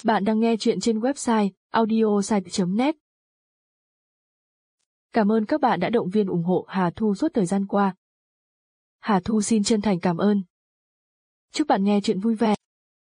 Bạn đang nghe chuyện trên website audiosite.net. Cảm ơn các bạn đã động viên ủng hộ Hà Thu suốt thời gian qua. Hà Thu xin chân thành cảm ơn. Chúc bạn nghe chuyện vui vẻ.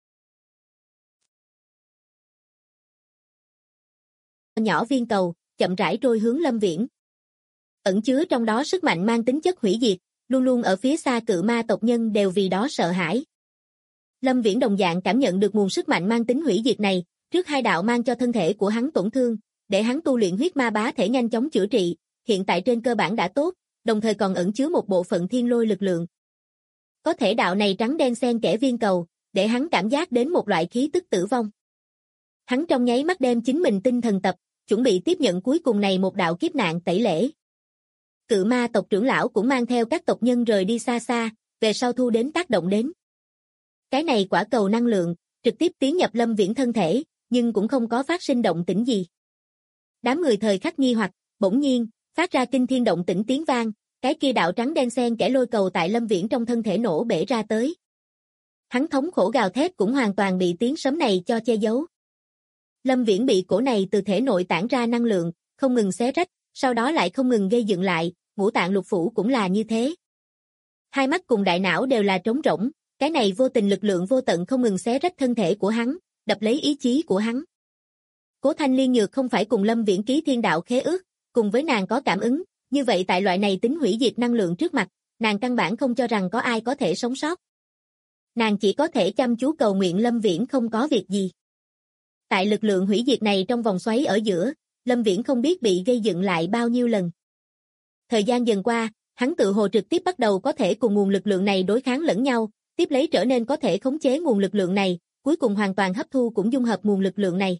Nhỏ viên cầu, chậm rãi trôi hướng Lâm Viễn. Ẩn chứa trong đó sức mạnh mang tính chất hủy diệt, luôn luôn ở phía xa cự ma tộc nhân đều vì đó sợ hãi. Lâm Viễn đồng dạng cảm nhận được nguồn sức mạnh mang tính hủy diệt này, trước hai đạo mang cho thân thể của hắn tổn thương, để hắn tu luyện huyết ma bá thể nhanh chóng chữa trị, hiện tại trên cơ bản đã tốt, đồng thời còn ẩn chứa một bộ phận thiên lôi lực lượng. Có thể đạo này trắng đen xen kẽ viên cầu, để hắn cảm giác đến một loại khí tức tử vong. Hắn trong nháy mắt đem chính mình tinh thần tập, chuẩn bị tiếp nhận cuối cùng này một đạo kiếp nạn tẩy lễ. Cự ma tộc trưởng lão cũng mang theo các tộc nhân rời đi xa xa, về sau thu đến tác động đến. Cái này quả cầu năng lượng, trực tiếp tiến nhập Lâm Viễn thân thể, nhưng cũng không có phát sinh động tĩnh gì. Đám người thời khắc nghi hoặc, bỗng nhiên, phát ra kinh thiên động tĩnh tiếng vang, cái kia đạo trắng đen xen kẽ lôi cầu tại Lâm Viễn trong thân thể nổ bể ra tới. Hắn thống khổ gào thét cũng hoàn toàn bị tiếng sấm này cho che giấu. Lâm Viễn bị cổ này từ thể nội tản ra năng lượng, không ngừng xé rách, sau đó lại không ngừng gây dựng lại, ngũ tạng lục phủ cũng là như thế. Hai mắt cùng đại não đều là trống rỗng, cái này vô tình lực lượng vô tận không ngừng xé rách thân thể của hắn, đập lấy ý chí của hắn. Cố Thanh Liên Nhược không phải cùng Lâm Viễn ký thiên đạo khế ước, cùng với nàng có cảm ứng, như vậy tại loại này tính hủy diệt năng lượng trước mặt, nàng căn bản không cho rằng có ai có thể sống sót. Nàng chỉ có thể chăm chú cầu nguyện Lâm Viễn không có việc gì. Tại lực lượng hủy diệt này trong vòng xoáy ở giữa, Lâm Viễn không biết bị gây dựng lại bao nhiêu lần. Thời gian dần qua, hắn tự hồ trực tiếp bắt đầu có thể cùng nguồn lực lượng này đối kháng lẫn nhau, tiếp lấy trở nên có thể khống chế nguồn lực lượng này, cuối cùng hoàn toàn hấp thu cũng dung hợp nguồn lực lượng này.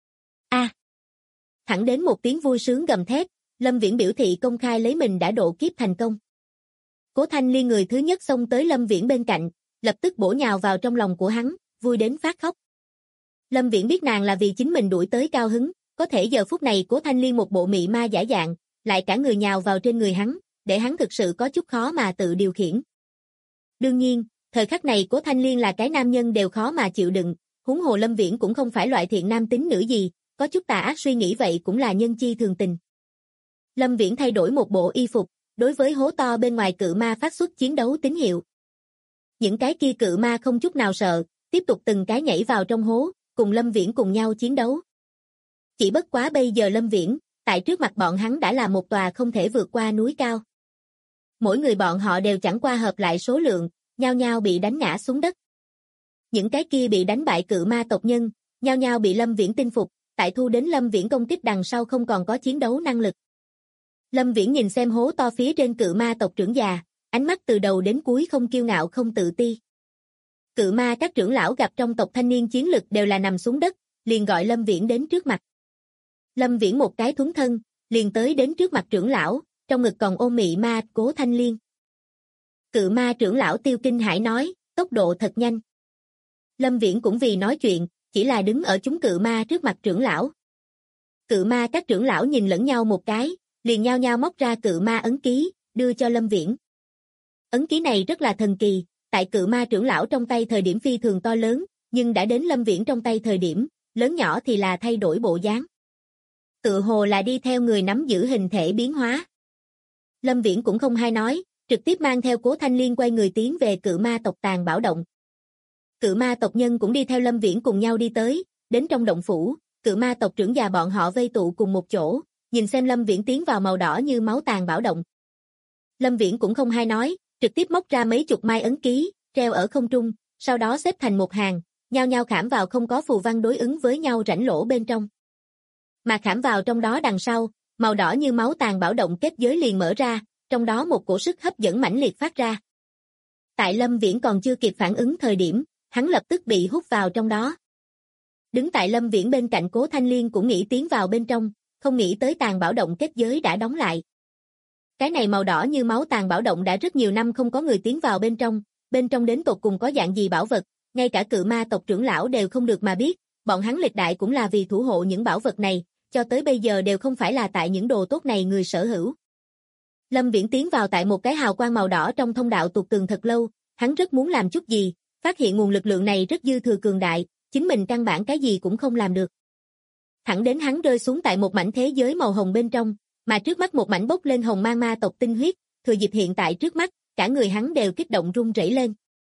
Thẳng đến một tiếng vui sướng gầm thét, Lâm Viễn biểu thị công khai lấy mình đã độ kiếp thành công. Cố Thanh Liên người thứ nhất xông tới Lâm Viễn bên cạnh, lập tức bổ nhào vào trong lòng của hắn, vui đến phát khóc. Lâm Viễn biết nàng là vì chính mình đuổi tới cao hứng, có thể giờ phút này Cố Thanh Liên một bộ mị ma giả dạng, lại cả người nhào vào trên người hắn, để hắn thực sự có chút khó mà tự điều khiển. Đương nhiên, thời khắc này Cố Thanh Liên là cái nam nhân đều khó mà chịu đựng, huống hồ Lâm Viễn cũng không phải loại thiện nam tính nữ gì, có chút tà ác suy nghĩ vậy cũng là nhân chi thường tình. Lâm Viễn thay đổi một bộ y phục, đối với hố to bên ngoài cự ma phát xuất chiến đấu tín hiệu. Những cái kia cự ma không chút nào sợ, tiếp tục từng cái nhảy vào trong hố, cùng Lâm Viễn cùng nhau chiến đấu. Chỉ bất quá bây giờ Lâm Viễn, tại trước mặt bọn hắn đã là một tòa không thể vượt qua núi cao. Mỗi người bọn họ đều chẳng qua hợp lại số lượng, nhao nhao bị đánh ngã xuống đất. Những cái kia bị đánh bại cự ma tộc nhân, nhao nhao bị Lâm Viễn tinh phục, tại thu đến Lâm Viễn công kích đằng sau không còn có chiến đấu năng lực. Lâm Viễn nhìn xem hố to phía trên cự ma tộc trưởng già, ánh mắt từ đầu đến cuối không kiêu ngạo không tự ti. Cự ma các trưởng lão gặp trong tộc thanh niên chiến lực đều là nằm xuống đất, liền gọi Lâm Viễn đến trước mặt. Lâm Viễn một cái thuấn thân, liền tới đến trước mặt trưởng lão, trong ngực còn ôm mị ma Cố Thanh Liên. Cự ma trưởng lão Tiêu Kinh Hải nói, tốc độ thật nhanh. Lâm Viễn cũng vì nói chuyện, chỉ là đứng ở chúng cự ma trước mặt trưởng lão. Cự ma các trưởng lão nhìn lẫn nhau một cái, liền nhao nhao móc ra cự ma ấn ký, đưa cho Lâm Viễn. Ấn ký này rất là thần kỳ, tại cự ma trưởng lão trong tay thời điểm phi thường to lớn, nhưng đã đến Lâm Viễn trong tay thời điểm, lớn nhỏ thì là thay đổi bộ dáng. Tự hồ là đi theo người nắm giữ hình thể biến hóa. Lâm Viễn cũng không hay nói, trực tiếp mang theo Cố Thanh Liên quay người tiến về cự ma tộc Tàn Bảo Động. Cự ma tộc nhân cũng đi theo Lâm Viễn cùng nhau đi tới, đến trong động phủ, cự ma tộc trưởng già bọn họ vây tụ cùng một chỗ, nhìn xem Lâm Viễn tiến vào màu đỏ như máu Tàn Bảo Động. Lâm Viễn cũng không hay nói, trực tiếp móc ra mấy chục mai ấn ký, treo ở không trung, sau đó xếp thành một hàng, nhao nhao khảm vào không có phù văn đối ứng với nhau rãnh lỗ bên trong. Mà khảm vào trong đó đằng sau, màu đỏ như máu Tàn Bảo Động kết giới liền mở ra, trong đó một cổ sức hấp dẫn mãnh liệt phát ra. Tại Lâm Viễn còn chưa kịp phản ứng thời điểm, hắn lập tức bị hút vào trong đó. Đứng tại Lâm Viễn bên cạnh Cố Thanh Liên cũng nghĩ tiến vào bên trong, không nghĩ tới Tàn Bảo Động kết giới đã đóng lại. Cái này màu đỏ như máu Tàn Bảo Động đã rất nhiều năm không có người tiến vào bên trong đến tột cùng có dạng gì bảo vật, ngay cả cự ma tộc trưởng lão đều không được mà biết, bọn hắn lịch đại cũng là vì thủ hộ những bảo vật này, cho tới bây giờ đều không phải là tại những đồ tốt này người sở hữu. Lâm Viễn tiến vào tại một cái hào quang màu đỏ trong thông đạo tuột tường thật lâu, hắn rất muốn làm chút gì, phát hiện nguồn lực lượng này rất dư thừa cường đại, chính mình căn bản cái gì cũng không làm được. Thẳng đến hắn rơi xuống tại một mảnh thế giới màu hồng bên trong, mà trước mắt một mảnh bốc lên hồng mang ma tộc tinh huyết, thừa dịp hiện tại trước mắt, cả người hắn đều kích động run rẩy lên.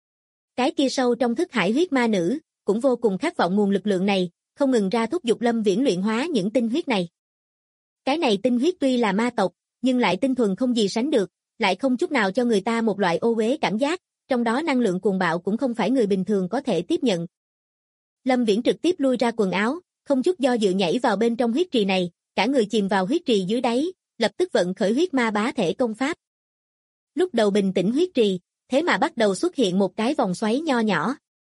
Cái kia sâu trong thức hải huyết ma nữ, cũng vô cùng khát vọng nguồn lực lượng này, không ngừng ra thúc giục Lâm Viễn luyện hóa những tinh huyết này. Cái này tinh huyết tuy là ma tộc, nhưng lại tinh thuần không gì sánh được, lại không chút nào cho người ta một loại ô uế cảm giác, trong đó năng lượng cuồng bạo cũng không phải người bình thường có thể tiếp nhận. Lâm Viễn trực tiếp lui ra quần áo, không chút do dự nhảy vào bên trong huyết trì này, cả người chìm vào huyết trì dưới đáy, lập tức vận khởi huyết ma bá thể công pháp. Lúc đầu bình tĩnh huyết trì, thế mà bắt đầu xuất hiện một cái vòng xoáy nho nhỏ.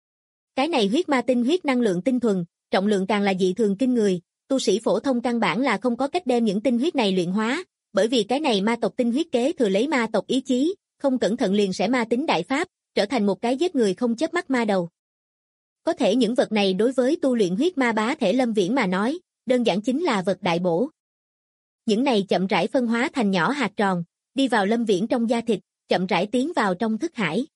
Cái này huyết ma tinh huyết năng lượng tinh thuần, trọng lượng càng là dị thường kinh người, tu sĩ phổ thông căn bản là không có cách đem những tinh huyết này luyện hóa, bởi vì cái này ma tộc tinh huyết kế thừa lấy ma tộc ý chí, không cẩn thận liền sẽ ma tính đại pháp, trở thành một cái giết người không chớp mắt ma đầu. Có thể những vật này đối với tu luyện huyết ma bá thể Lâm Viễn mà nói, đơn giản chính là vật đại bổ. Những này chậm rãi phân hóa thành nhỏ hạt tròn, đi vào Lâm Viễn trong da thịt, chậm rãi tiến vào trong thức hải.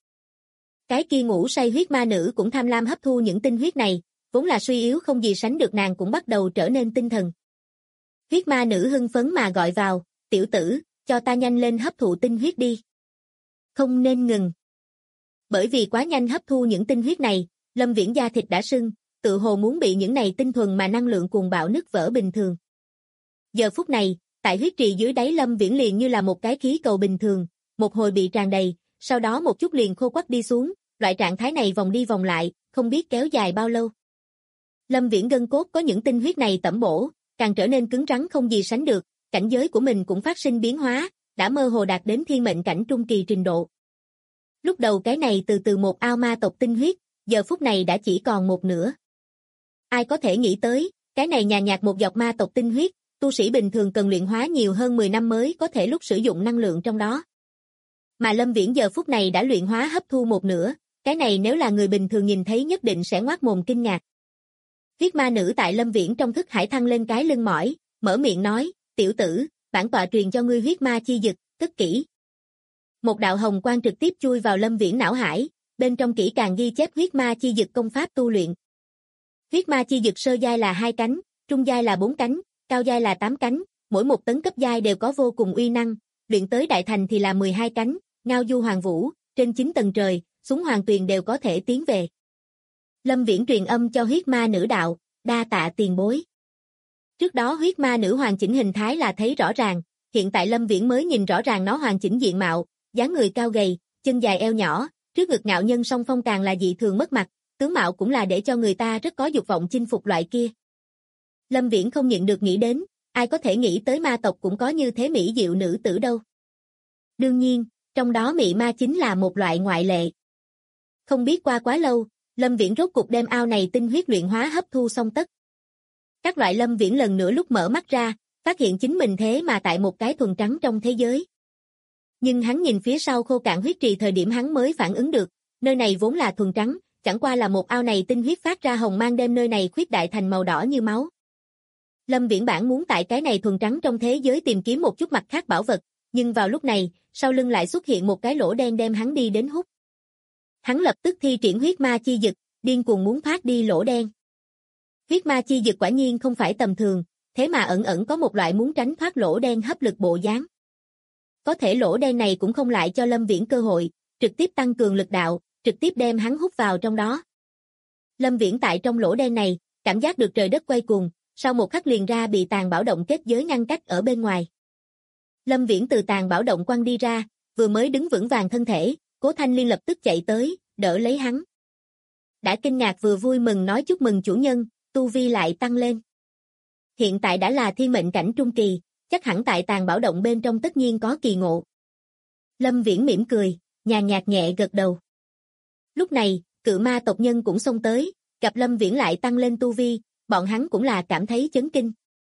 Cái kia ngủ say huyết ma nữ cũng tham lam hấp thu những tinh huyết này, vốn là suy yếu không gì sánh được nàng cũng bắt đầu trở nên tinh thần. Huyết ma nữ hưng phấn mà gọi vào, tiểu tử, cho ta nhanh lên hấp thụ tinh huyết đi. Không nên ngừng. Bởi vì quá nhanh hấp thu những tinh huyết này, Lâm Viễn da thịt đã sưng, tự hồ muốn bị những này tinh thuần mà năng lượng cuồng bạo nứt vỡ bình thường. Giờ phút này, tại huyết trì dưới đáy Lâm Viễn liền như là một cái khí cầu bình thường, một hồi bị tràn đầy, sau đó một chút liền khô quắt đi xuống, loại trạng thái này vòng đi vòng lại, không biết kéo dài bao lâu. Lâm Viễn gân cốt có những tinh huyết này tẩm bổ, càng trở nên cứng rắn không gì sánh được, cảnh giới của mình cũng phát sinh biến hóa, đã mơ hồ đạt đến thiên mệnh cảnh trung kỳ trình độ. Lúc đầu cái này từ từ một ao ma tộc tinh huyết, giờ phút này đã chỉ còn một nửa. Ai có thể nghĩ tới, cái này nhàn nhạt một giọt ma tộc tinh huyết, tu sĩ bình thường cần luyện hóa nhiều hơn 10 năm mới có thể lúc sử dụng năng lượng trong đó. Mà Lâm Viễn giờ phút này đã luyện hóa hấp thu một nửa, cái này nếu là người bình thường nhìn thấy nhất định sẽ ngoác mồm kinh ngạc. Huyết ma nữ tại Lâm Viễn trong thức hải thăng lên cái lưng mỏi, mở miệng nói, tiểu tử, bản tọa truyền cho ngươi huyết ma chi dực, cất kỹ. Một đạo hồng quang trực tiếp chui vào Lâm Viễn não hải, bên trong kỹ càng ghi chép huyết ma chi dực công pháp tu luyện. Huyết ma chi dực sơ giai là 2 cánh, trung giai là 4 cánh, cao giai là 8 cánh, mỗi một tấn cấp giai đều có vô cùng uy năng, luyện tới đại thành thì là 12 cánh, ngao du hoàng vũ, trên 9 tầng trời, xuống hoàng tuyền đều có thể tiến về. Lâm Viễn truyền âm cho huyết ma nữ đạo, đa tạ tiền bối. Trước đó huyết ma nữ hoàn chỉnh hình thái là thấy rõ ràng, hiện tại Lâm Viễn mới nhìn rõ ràng nó hoàn chỉnh diện mạo, dáng người cao gầy, chân dài eo nhỏ, trước ngực ngạo nhân song phong càng là dị thường mất mặt, tướng mạo cũng là để cho người ta rất có dục vọng chinh phục loại kia. Lâm Viễn không nhịn được nghĩ đến, ai có thể nghĩ tới ma tộc cũng có như thế mỹ diệu nữ tử đâu. Đương nhiên, trong đó mị ma chính là một loại ngoại lệ. Không biết qua quá lâu, Lâm Viễn rốt cục đem ao này tinh huyết luyện hóa hấp thu xong tất. Các loại Lâm Viễn lần nữa lúc mở mắt ra, phát hiện chính mình thế mà tại một cái thuần trắng trong thế giới. Nhưng hắn nhìn phía sau khô cạn huyết trì thời điểm hắn mới phản ứng được, nơi này vốn là thuần trắng, chẳng qua là một ao này tinh huyết phát ra hồng mang đem nơi này khuyết đại thành màu đỏ như máu. Lâm Viễn bản muốn tại cái này thuần trắng trong thế giới tìm kiếm một chút mặt khác bảo vật, nhưng vào lúc này, sau lưng lại xuất hiện một cái lỗ đen đem hắn đi đến hút. Hắn lập tức thi triển huyết ma chi dực, điên cuồng muốn thoát đi lỗ đen. Huyết ma chi dực quả nhiên không phải tầm thường, thế mà ẩn ẩn có một loại muốn tránh thoát lỗ đen hấp lực bộ dáng. Có thể lỗ đen này cũng không lại cho Lâm Viễn cơ hội, trực tiếp tăng cường lực đạo, trực tiếp đem hắn hút vào trong đó. Lâm Viễn tại trong lỗ đen này, cảm giác được trời đất quay cuồng, sau một khắc liền ra bị tàn bảo động kết giới ngăn cách ở bên ngoài. Lâm Viễn từ tàn bảo động quăng đi ra, vừa mới đứng vững vàng thân thể, Cố Thanh Liên lập tức chạy tới, đỡ lấy hắn. Đã kinh ngạc vừa vui mừng nói chúc mừng chủ nhân, tu vi lại tăng lên. Hiện tại đã là thiên mệnh cảnh trung kỳ, chắc hẳn tại tàn bảo động bên trong tất nhiên có kỳ ngộ. Lâm Viễn mỉm cười, nhàn nhạt nhẹ gật đầu. Lúc này, cự ma tộc nhân cũng xông tới, gặp Lâm Viễn lại tăng lên tu vi, bọn hắn cũng là cảm thấy chấn kinh.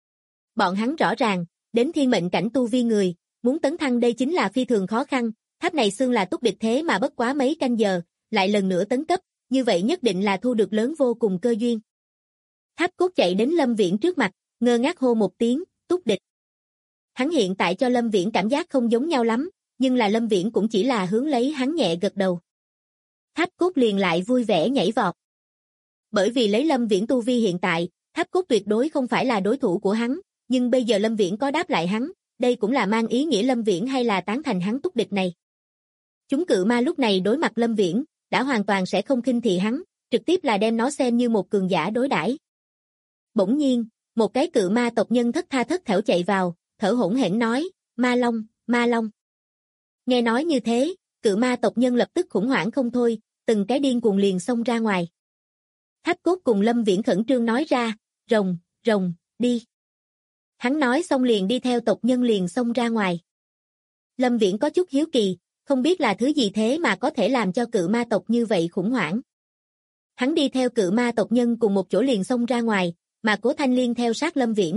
Bọn hắn rõ ràng, đến thiên mệnh cảnh tu vi người, muốn tấn thăng đây chính là phi thường khó khăn, tháp này xương là túc địch thế mà bất quá mấy canh giờ, lại lần nữa tấn cấp, như vậy nhất định là thu được lớn vô cùng cơ duyên. Tháp cốt chạy đến Lâm Viễn trước mặt, ngơ ngác hô một tiếng, túc địch. Hắn hiện tại cho Lâm Viễn cảm giác không giống nhau lắm, nhưng là Lâm Viễn cũng chỉ là hướng lấy hắn nhẹ gật đầu. Tháp cốt liền lại vui vẻ nhảy vọt. Bởi vì lấy Lâm Viễn tu vi hiện tại, Tháp Cốt tuyệt đối không phải là đối thủ của hắn, nhưng bây giờ Lâm Viễn có đáp lại hắn, đây cũng là mang ý nghĩa Lâm Viễn hay là tán thành hắn túc địch này. Chúng cự ma lúc này đối mặt Lâm Viễn, đã hoàn toàn sẽ không khinh thị hắn, trực tiếp là đem nó xem như một cường giả đối đãi. Bỗng nhiên, một cái cự ma tộc nhân thất tha thất thểu chạy vào, thở hổn hển nói, Ma Long, Ma Long. Nghe nói như thế, cự ma tộc nhân lập tức khủng hoảng không thôi, từng cái điên cuồng liền xông ra ngoài. Tháp Cốt cùng Lâm Viễn khẩn trương nói ra, rồng, rồng, đi. Hắn nói xong liền đi theo tộc nhân liền xông ra ngoài. Lâm Viễn có chút hiếu kỳ, không biết là thứ gì thế mà có thể làm cho cự ma tộc như vậy khủng hoảng. Hắn đi theo cự ma tộc nhân cùng một chỗ liền xông ra ngoài, mà Cố Thanh Liên theo sát Lâm Viễn.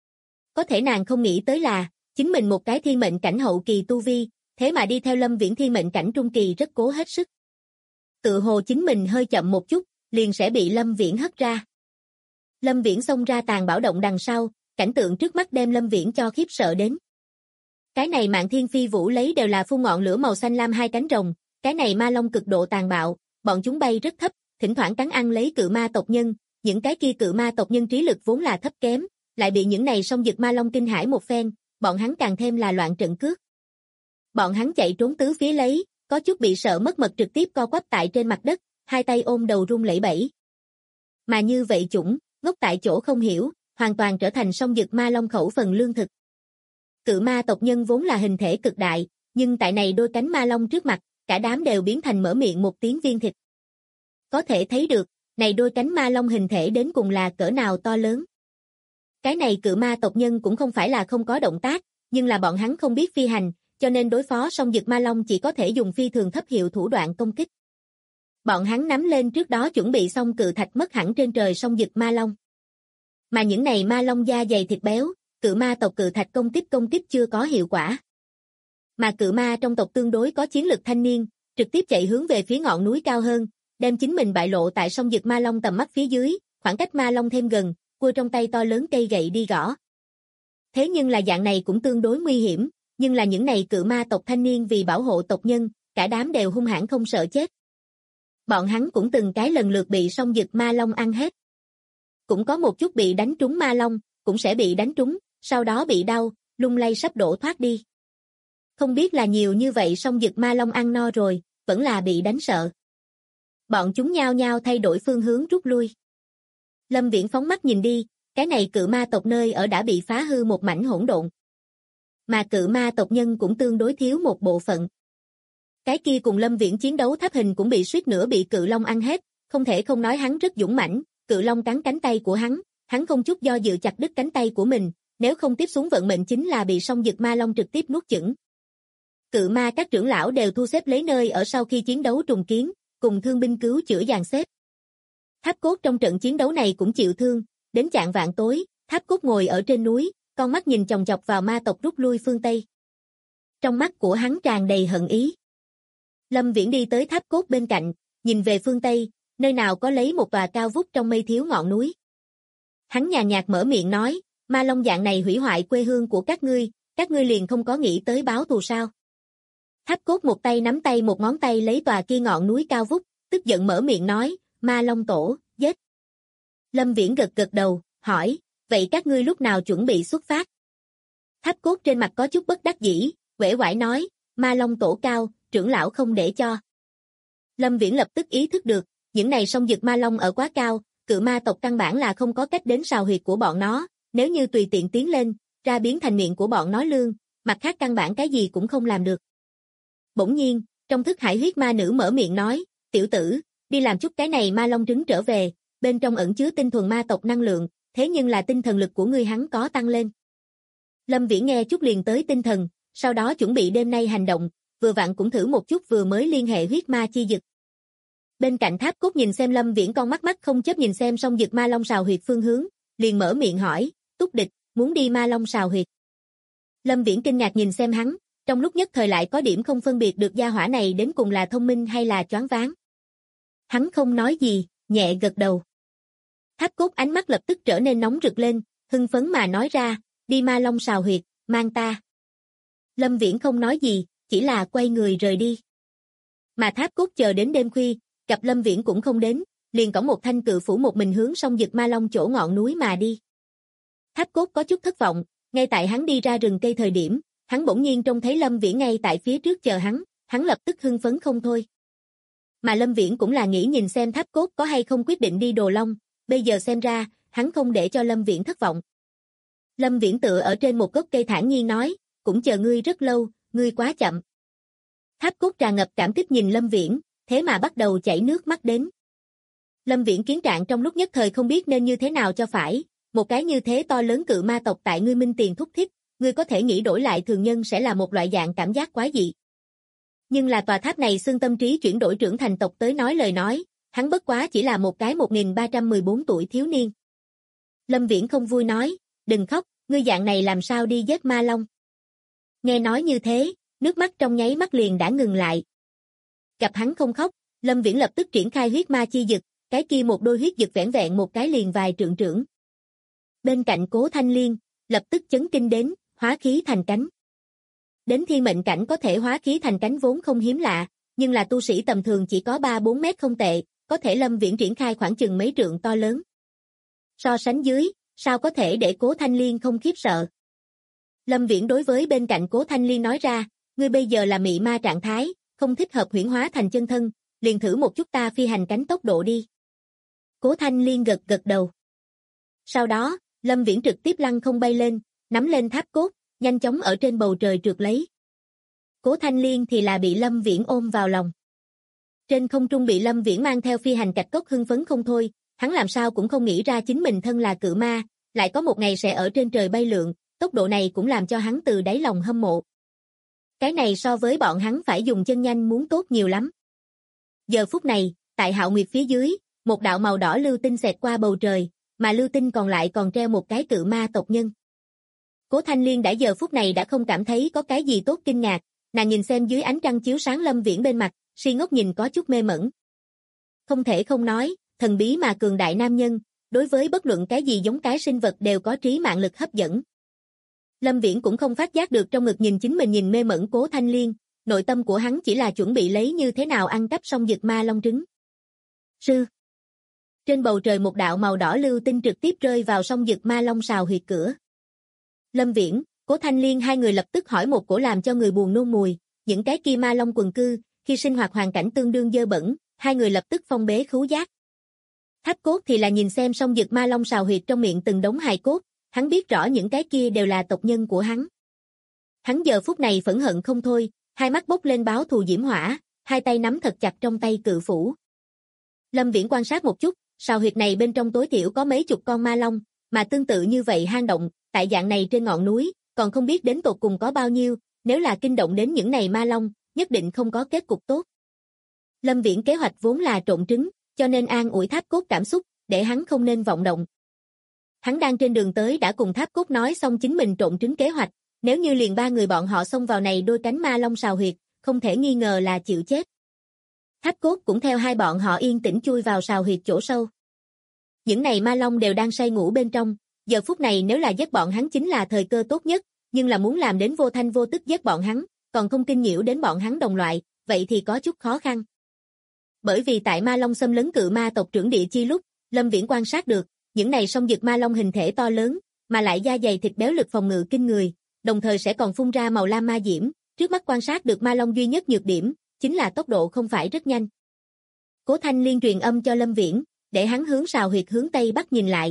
Có thể nàng không nghĩ tới là, chính mình một cái thiên mệnh cảnh hậu kỳ tu vi, thế mà đi theo Lâm Viễn thiên mệnh cảnh trung kỳ rất cố hết sức. Tự hồ chính mình hơi chậm một chút, liền sẽ bị Lâm Viễn hất ra. Lâm Viễn xông ra tàn bảo động đằng sau, cảnh tượng trước mắt đem Lâm Viễn cho khiếp sợ đến. Cái này Mạn Thiên Phi Vũ lấy đều là phun ngọn lửa màu xanh lam hai cánh rồng, cái này ma long cực độ tàn bạo, bọn chúng bay rất thấp, thỉnh thoảng cắn ăn lấy cự ma tộc nhân, những cái kia cự ma tộc nhân trí lực vốn là thấp kém, lại bị những này song dực ma long kinh hãi một phen, bọn hắn càng thêm là loạn trận cước. Bọn hắn chạy trốn tứ phía lấy, có chút bị sợ mất mật trực tiếp co quắp tại trên mặt đất, hai tay ôm đầu run lẩy bẩy. Mà như vậy chủng, ngốc tại chỗ không hiểu, hoàn toàn trở thành song dực ma long khẩu phần lương thực. Cự ma tộc nhân vốn là hình thể cực đại, nhưng tại này đôi cánh ma long trước mặt, cả đám đều biến thành mở miệng một tiếng viên thịt. Có thể thấy được, này đôi cánh ma long hình thể đến cùng là cỡ nào to lớn. Cái này cự ma tộc nhân cũng không phải là không có động tác, nhưng là bọn hắn không biết phi hành, cho nên đối phó song dực ma long chỉ có thể dùng phi thường thấp hiệu thủ đoạn công kích. Bọn hắn nắm lên trước đó chuẩn bị xong cự thạch mất hẳn trên trời song dực ma long. Mà những này ma long da dày thịt béo, cự ma tộc cự thạch công kích chưa có hiệu quả. Mà cự ma trong tộc tương đối có chiến lực thanh niên, trực tiếp chạy hướng về phía ngọn núi cao hơn, đem chính mình bại lộ tại song dực ma long tầm mắt phía dưới, khoảng cách ma long thêm gần, cua trong tay to lớn cây gậy đi gõ. Thế nhưng là dạng này cũng tương đối nguy hiểm, nhưng là những này cự ma tộc thanh niên vì bảo hộ tộc nhân, cả đám đều hung hãn không sợ chết. Bọn hắn cũng từng cái lần lượt bị song dực ma long ăn hết. Cũng có một chút bị đánh trúng ma long, cũng sẽ bị đánh trúng, sau đó bị đau, lung lay sắp đổ thoát đi. Không biết là nhiều như vậy song dực ma long ăn no rồi, vẫn là bị đánh sợ. Bọn chúng nhao nhao thay đổi phương hướng rút lui. Lâm Viễn phóng mắt nhìn đi, cái này cự ma tộc nơi ở đã bị phá hư một mảnh hỗn độn. Mà cự ma tộc nhân cũng tương đối thiếu một bộ phận. Cái kia cùng Lâm Viễn chiến đấu tháp hình cũng bị suýt nữa bị cự long ăn hết, không thể không nói hắn rất dũng mãnh, cự long cắn cánh tay của hắn không chút do dự chặt đứt cánh tay của mình, nếu không tiếp xuống vận mệnh chính là bị song dực ma long trực tiếp nuốt chửng. Cự ma các trưởng lão đều thu xếp lấy nơi ở sau khi chiến đấu trùng kiến, cùng thương binh cứu chữa dàn xếp. Tháp Cốt trong trận chiến đấu này cũng chịu thương, đến chạng vạng tối, Tháp Cốt ngồi ở trên núi, con mắt nhìn chòng chọc vào ma tộc rút lui phương Tây. Trong mắt của hắn tràn đầy hận ý. Lâm Viễn đi tới Tháp Cốt bên cạnh, nhìn về phương Tây, nơi nào có lấy một tòa cao vút trong mây thiếu ngọn núi. Hắn nhàn nhạt mở miệng nói, ma long dạng này hủy hoại quê hương của các ngươi liền không có nghĩ tới báo thù sao. Tháp Cốt một tay nắm tay một ngón tay lấy tòa kia ngọn núi cao vút, tức giận mở miệng nói, ma long tổ, giết. Lâm Viễn gật gật đầu, hỏi, vậy các ngươi lúc nào chuẩn bị xuất phát? Tháp Cốt trên mặt có chút bất đắc dĩ, uể oải nói, ma long tổ cao, trưởng lão không để cho. Lâm Viễn lập tức ý thức được, những này song dực ma long ở quá cao, cự ma tộc căn bản là không có cách đến sào huyệt của bọn nó, nếu như tùy tiện tiến lên, ra biến thành miệng của bọn nó lương, mặt khác căn bản cái gì cũng không làm được. Bỗng nhiên, trong thức hải huyết ma nữ mở miệng nói, tiểu tử, đi làm chút cái này ma long trứng trở về, bên trong ẩn chứa tinh thuần ma tộc năng lượng, thế nhưng là tinh thần lực của ngươi hắn có tăng lên. Lâm Viễn nghe chút liền tới tinh thần, sau đó chuẩn bị đêm nay hành động, vừa vặn cũng thử một chút vừa mới liên hệ huyết ma chi dực. Bên cạnh Tháp Cốt nhìn xem Lâm Viễn con mắt mắt không chớp nhìn xem song dực ma long sào huyệt phương hướng, liền mở miệng hỏi, túc địch, muốn đi ma long sào huyệt. Lâm Viễn kinh ngạc nhìn xem hắn, trong lúc nhất thời lại có điểm không phân biệt được gia hỏa này đến cùng là thông minh hay là choáng váng. Hắn không nói gì, nhẹ gật đầu. Tháp Cốt ánh mắt lập tức trở nên nóng rực lên, hưng phấn mà nói ra, đi ma long sào huyệt, mang ta. Lâm Viễn không nói gì, chỉ là quay người rời đi. Mà Tháp Cốt chờ đến đêm khuya, gặp Lâm Viễn cũng không đến, liền cõng một thanh cự phủ một mình hướng sông Dực Ma Long chỗ ngọn núi mà đi. Tháp Cốt có chút thất vọng, ngay tại hắn đi ra rừng cây thời điểm, hắn bỗng nhiên trông thấy Lâm Viễn ngay tại phía trước chờ hắn lập tức hưng phấn không thôi. Mà Lâm Viễn cũng là nghĩ nhìn xem Tháp Cốt có hay không quyết định đi Đồ Long, bây giờ xem ra, hắn không để cho Lâm Viễn thất vọng. Lâm Viễn tựa ở trên một gốc cây thản nhiên nói, cũng chờ ngươi rất lâu, ngươi quá chậm. Tháp Cốt tràn ngập cảm kích nhìn Lâm Viễn, thế mà bắt đầu chảy nước mắt đến. Lâm Viễn kiến trạng trong lúc nhất thời không biết nên như thế nào cho phải, một cái như thế to lớn cự ma tộc tại ngươi Minh Tiền thúc thiết, ngươi có thể nghĩ đổi lại thường nhân sẽ là một loại dạng cảm giác quái dị. Nhưng là tòa tháp này xương tâm trí chuyển đổi trưởng thành tộc tới nói lời nói, hắn bất quá chỉ là một cái 1314 tuổi thiếu niên. Lâm Viễn không vui nói, đừng khóc, ngươi dạng này làm sao đi giết ma long. Nghe nói như thế, nước mắt trong nháy mắt liền đã ngừng lại. Gặp hắn không khóc, Lâm Viễn lập tức triển khai huyết ma chi dực, cái kia một đôi huyết dực vẻn vẹn một cái liền vài trượng trưởng. Bên cạnh Cố Thanh Liên, lập tức chấn kinh đến, hóa khí thành cánh. Đến thiên mệnh cảnh có thể hóa khí thành cánh vốn không hiếm lạ, nhưng là tu sĩ tầm thường chỉ có 3-4 mét không tệ, có thể Lâm Viễn triển khai khoảng chừng mấy trượng to lớn. So sánh dưới, sao có thể để Cố Thanh Liên không khiếp sợ? Lâm Viễn đối với bên cạnh Cố Thanh Liên nói ra, ngươi bây giờ là mị ma trạng thái, không thích hợp huyễn hóa thành chân thân, liền thử một chút ta phi hành cánh tốc độ đi. Cố Thanh Liên gật gật đầu. Sau đó, Lâm Viễn trực tiếp lăng không bay lên, nắm lên Tháp Cốt, nhanh chóng ở trên bầu trời trượt lấy. Cố Thanh Liên thì là bị Lâm Viễn ôm vào lòng. Trên không trung bị Lâm Viễn mang theo phi hành cạch cốc hưng phấn không thôi, hắn làm sao cũng không nghĩ ra chính mình thân là cự ma, lại có một ngày sẽ ở trên trời bay lượn, tốc độ này cũng làm cho hắn từ đáy lòng hâm mộ. Cái này so với bọn hắn phải dùng chân nhanh muốn tốt nhiều lắm. Giờ phút này, tại Hạo Nguyệt phía dưới, một đạo màu đỏ lưu tinh xẹt qua bầu trời, mà lưu tinh còn lại còn treo một cái cự ma tộc nhân. Cố Thanh Liên đã giờ phút này đã không cảm thấy có cái gì tốt kinh ngạc, nàng nhìn xem dưới ánh trăng chiếu sáng Lâm Viễn bên mặt, si ngốc nhìn có chút mê mẩn. Không thể không nói, thần bí mà cường đại nam nhân, đối với bất luận cái gì giống cái sinh vật đều có trí mạng lực hấp dẫn. Lâm Viễn cũng không phát giác được trong ngực nhìn chính mình nhìn mê mẩn Cố Thanh Liên, nội tâm của hắn chỉ là chuẩn bị lấy như thế nào ăn cắp song Dực Ma Long trứng. Sư. Trên bầu trời một đạo màu đỏ lưu tinh trực tiếp rơi vào song Dực Ma Long sào huyệt cửa. Lâm Viễn, Cố Thanh Liên hai người lập tức hỏi một cổ làm cho người buồn nôn mùi, những cái kia ma long quần cư, khi sinh hoạt hoàn cảnh tương đương dơ bẩn, hai người lập tức phong bế khứu giác. Tháp Cốt thì là nhìn xem song Dực Ma Long sào huyệt trong miệng từng đống hài cốt, hắn biết rõ những cái kia đều là tộc nhân của hắn. Hắn giờ phút này phẫn hận không thôi, hai mắt bốc lên báo thù diễm hỏa, hai tay nắm thật chặt trong tay cự phủ. Lâm Viễn quan sát một chút, sào huyệt này bên trong tối thiểu có mấy chục con ma long, mà tương tự như vậy hang động, tại dạng này trên ngọn núi, còn không biết đến tột cùng có bao nhiêu, nếu là kinh động đến những này ma long, nhất định không có kết cục tốt. Lâm Viễn kế hoạch vốn là trộn trứng, cho nên an ủi Tháp Cốt cảm xúc, để hắn không nên vọng động. Hắn đang trên đường tới đã cùng Tháp Cốt nói xong chính mình trộn trứng kế hoạch, nếu như liền ba người bọn họ xông vào này đôi cánh ma long sào huyệt, không thể nghi ngờ là chịu chết. Tháp Cốt cũng theo hai bọn họ yên tĩnh chui vào sào huyệt chỗ sâu. Những này ma long đều đang say ngủ bên trong, giờ phút này nếu là giết bọn hắn chính là thời cơ tốt nhất, nhưng là muốn làm đến vô thanh vô tức giết bọn hắn, còn không kinh nhiễu đến bọn hắn đồng loại, vậy thì có chút khó khăn. Bởi vì tại ma long xâm lấn cự ma tộc trưởng địa chi lúc, Lâm Viễn quan sát được, những này song Dực ma long hình thể to lớn, mà lại da dày thịt béo lực phòng ngự kinh người, đồng thời sẽ còn phun ra màu lam ma diễm, trước mắt quan sát được ma long duy nhất nhược điểm, chính là tốc độ không phải rất nhanh. Cố Thanh Liên truyền âm cho Lâm Viễn, để hắn hướng sào huyệt hướng Tây Bắc nhìn lại.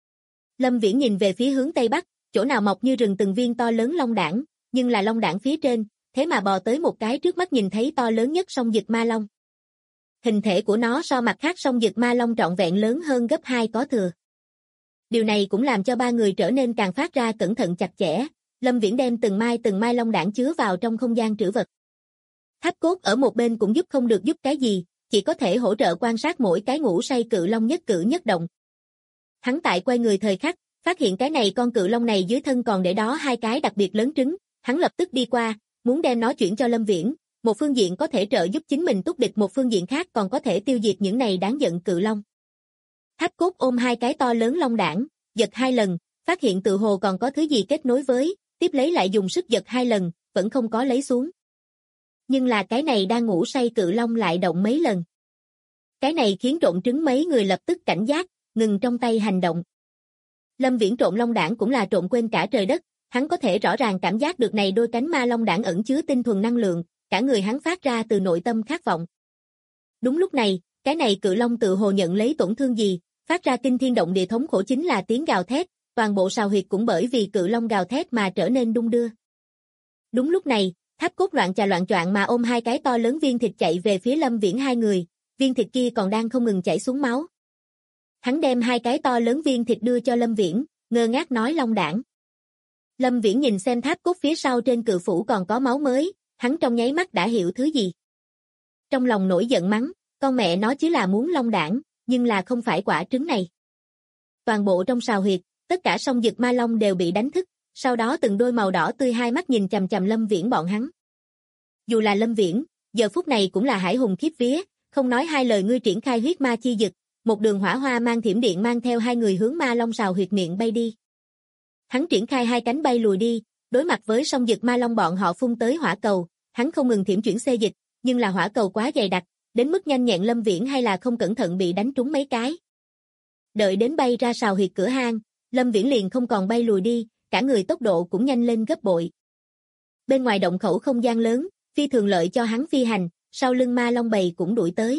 Lâm Viễn nhìn về phía hướng Tây Bắc, chỗ nào mọc như rừng từng viên to lớn long đảng, nhưng là long đảng phía trên, thế mà bò tới một cái trước mắt nhìn thấy to lớn nhất song Dực ma long. Hình thể của nó so mặt khác song Dực ma long trọn vẹn lớn hơn gấp 2 có thừa. Điều này cũng làm cho ba người trở nên càng phát ra cẩn thận chặt chẽ, Lâm Viễn đem từng mai long đảng chứa vào trong không gian trữ vật. Tháp Cốt ở một bên cũng giúp không được giúp cái gì, chỉ có thể hỗ trợ quan sát mỗi cái ngủ say cự long nhất cử nhất động. Hắn tại quay người thời khắc, phát hiện cái này con cự long này dưới thân còn để đó hai cái đặc biệt lớn trứng, hắn lập tức đi qua, muốn đem nó chuyển cho Lâm Viễn, một phương diện có thể trợ giúp chính mình túc địch, một phương diện khác còn có thể tiêu diệt những này đáng giận cự long. Tháp Cốt ôm hai cái to lớn long đảng, giật 2 lần, phát hiện tự hồ còn có thứ gì kết nối với, tiếp lấy lại dùng sức giật 2 lần, vẫn không có lấy xuống. Nhưng là cái này đang ngủ say cự long lại động mấy lần. Cái này khiến trộn trứng mấy người lập tức cảnh giác, ngừng trong tay hành động. Lâm Viễn trộn long đảng cũng là trộn quên cả trời đất, hắn có thể rõ ràng cảm giác được này đôi cánh ma long đảng ẩn chứa tinh thuần năng lượng, cả người hắn phát ra từ nội tâm khát vọng. Đúng lúc này, cái này cự long tự hồ nhận lấy tổn thương gì, phát ra kinh thiên động địa thống khổ chính là tiếng gào thét, toàn bộ sào huyệt cũng bởi vì cự long gào thét mà trở nên đung đưa. Đúng lúc này, Tháp Cốt loạn choạng mà ôm hai cái to lớn viên thịt chạy về phía Lâm Viễn hai người, viên thịt kia còn đang không ngừng chảy xuống máu. Hắn đem hai cái to lớn viên thịt đưa cho Lâm Viễn, ngơ ngác nói long đảng. Lâm Viễn nhìn xem Tháp Cốt phía sau trên cự phủ còn có máu mới, hắn trong nháy mắt đã hiểu thứ gì. Trong lòng nổi giận mắng, con mẹ nó chứ là muốn long đảng, nhưng là không phải quả trứng này. Toàn bộ trong sào huyệt, tất cả song dực ma long đều bị đánh thức, sau đó từng đôi màu đỏ tươi hai mắt nhìn chằm chằm Lâm Viễn bọn hắn. Dù là Lâm Viễn, giờ phút này cũng là hải hùng khiếp vía, không nói hai lời ngươi triển khai huyết ma chi dực, một đường hỏa hoa mang thiểm điện mang theo hai người hướng ma long sào huyệt miệng bay đi. Hắn triển khai hai cánh bay lùi đi, đối mặt với song dực ma long bọn họ phun tới hỏa cầu, hắn không ngừng thiểm chuyển xê dịch, nhưng là hỏa cầu quá dày đặc, đến mức nhanh nhẹn Lâm Viễn hay là không cẩn thận bị đánh trúng mấy cái. Đợi đến bay ra sào huyệt cửa hang, Lâm Viễn liền không còn bay lùi đi, cả người tốc độ cũng nhanh lên gấp bội. Bên ngoài động khẩu không gian lớn, phi thường lợi cho hắn phi hành, sau lưng ma long bầy cũng đuổi tới.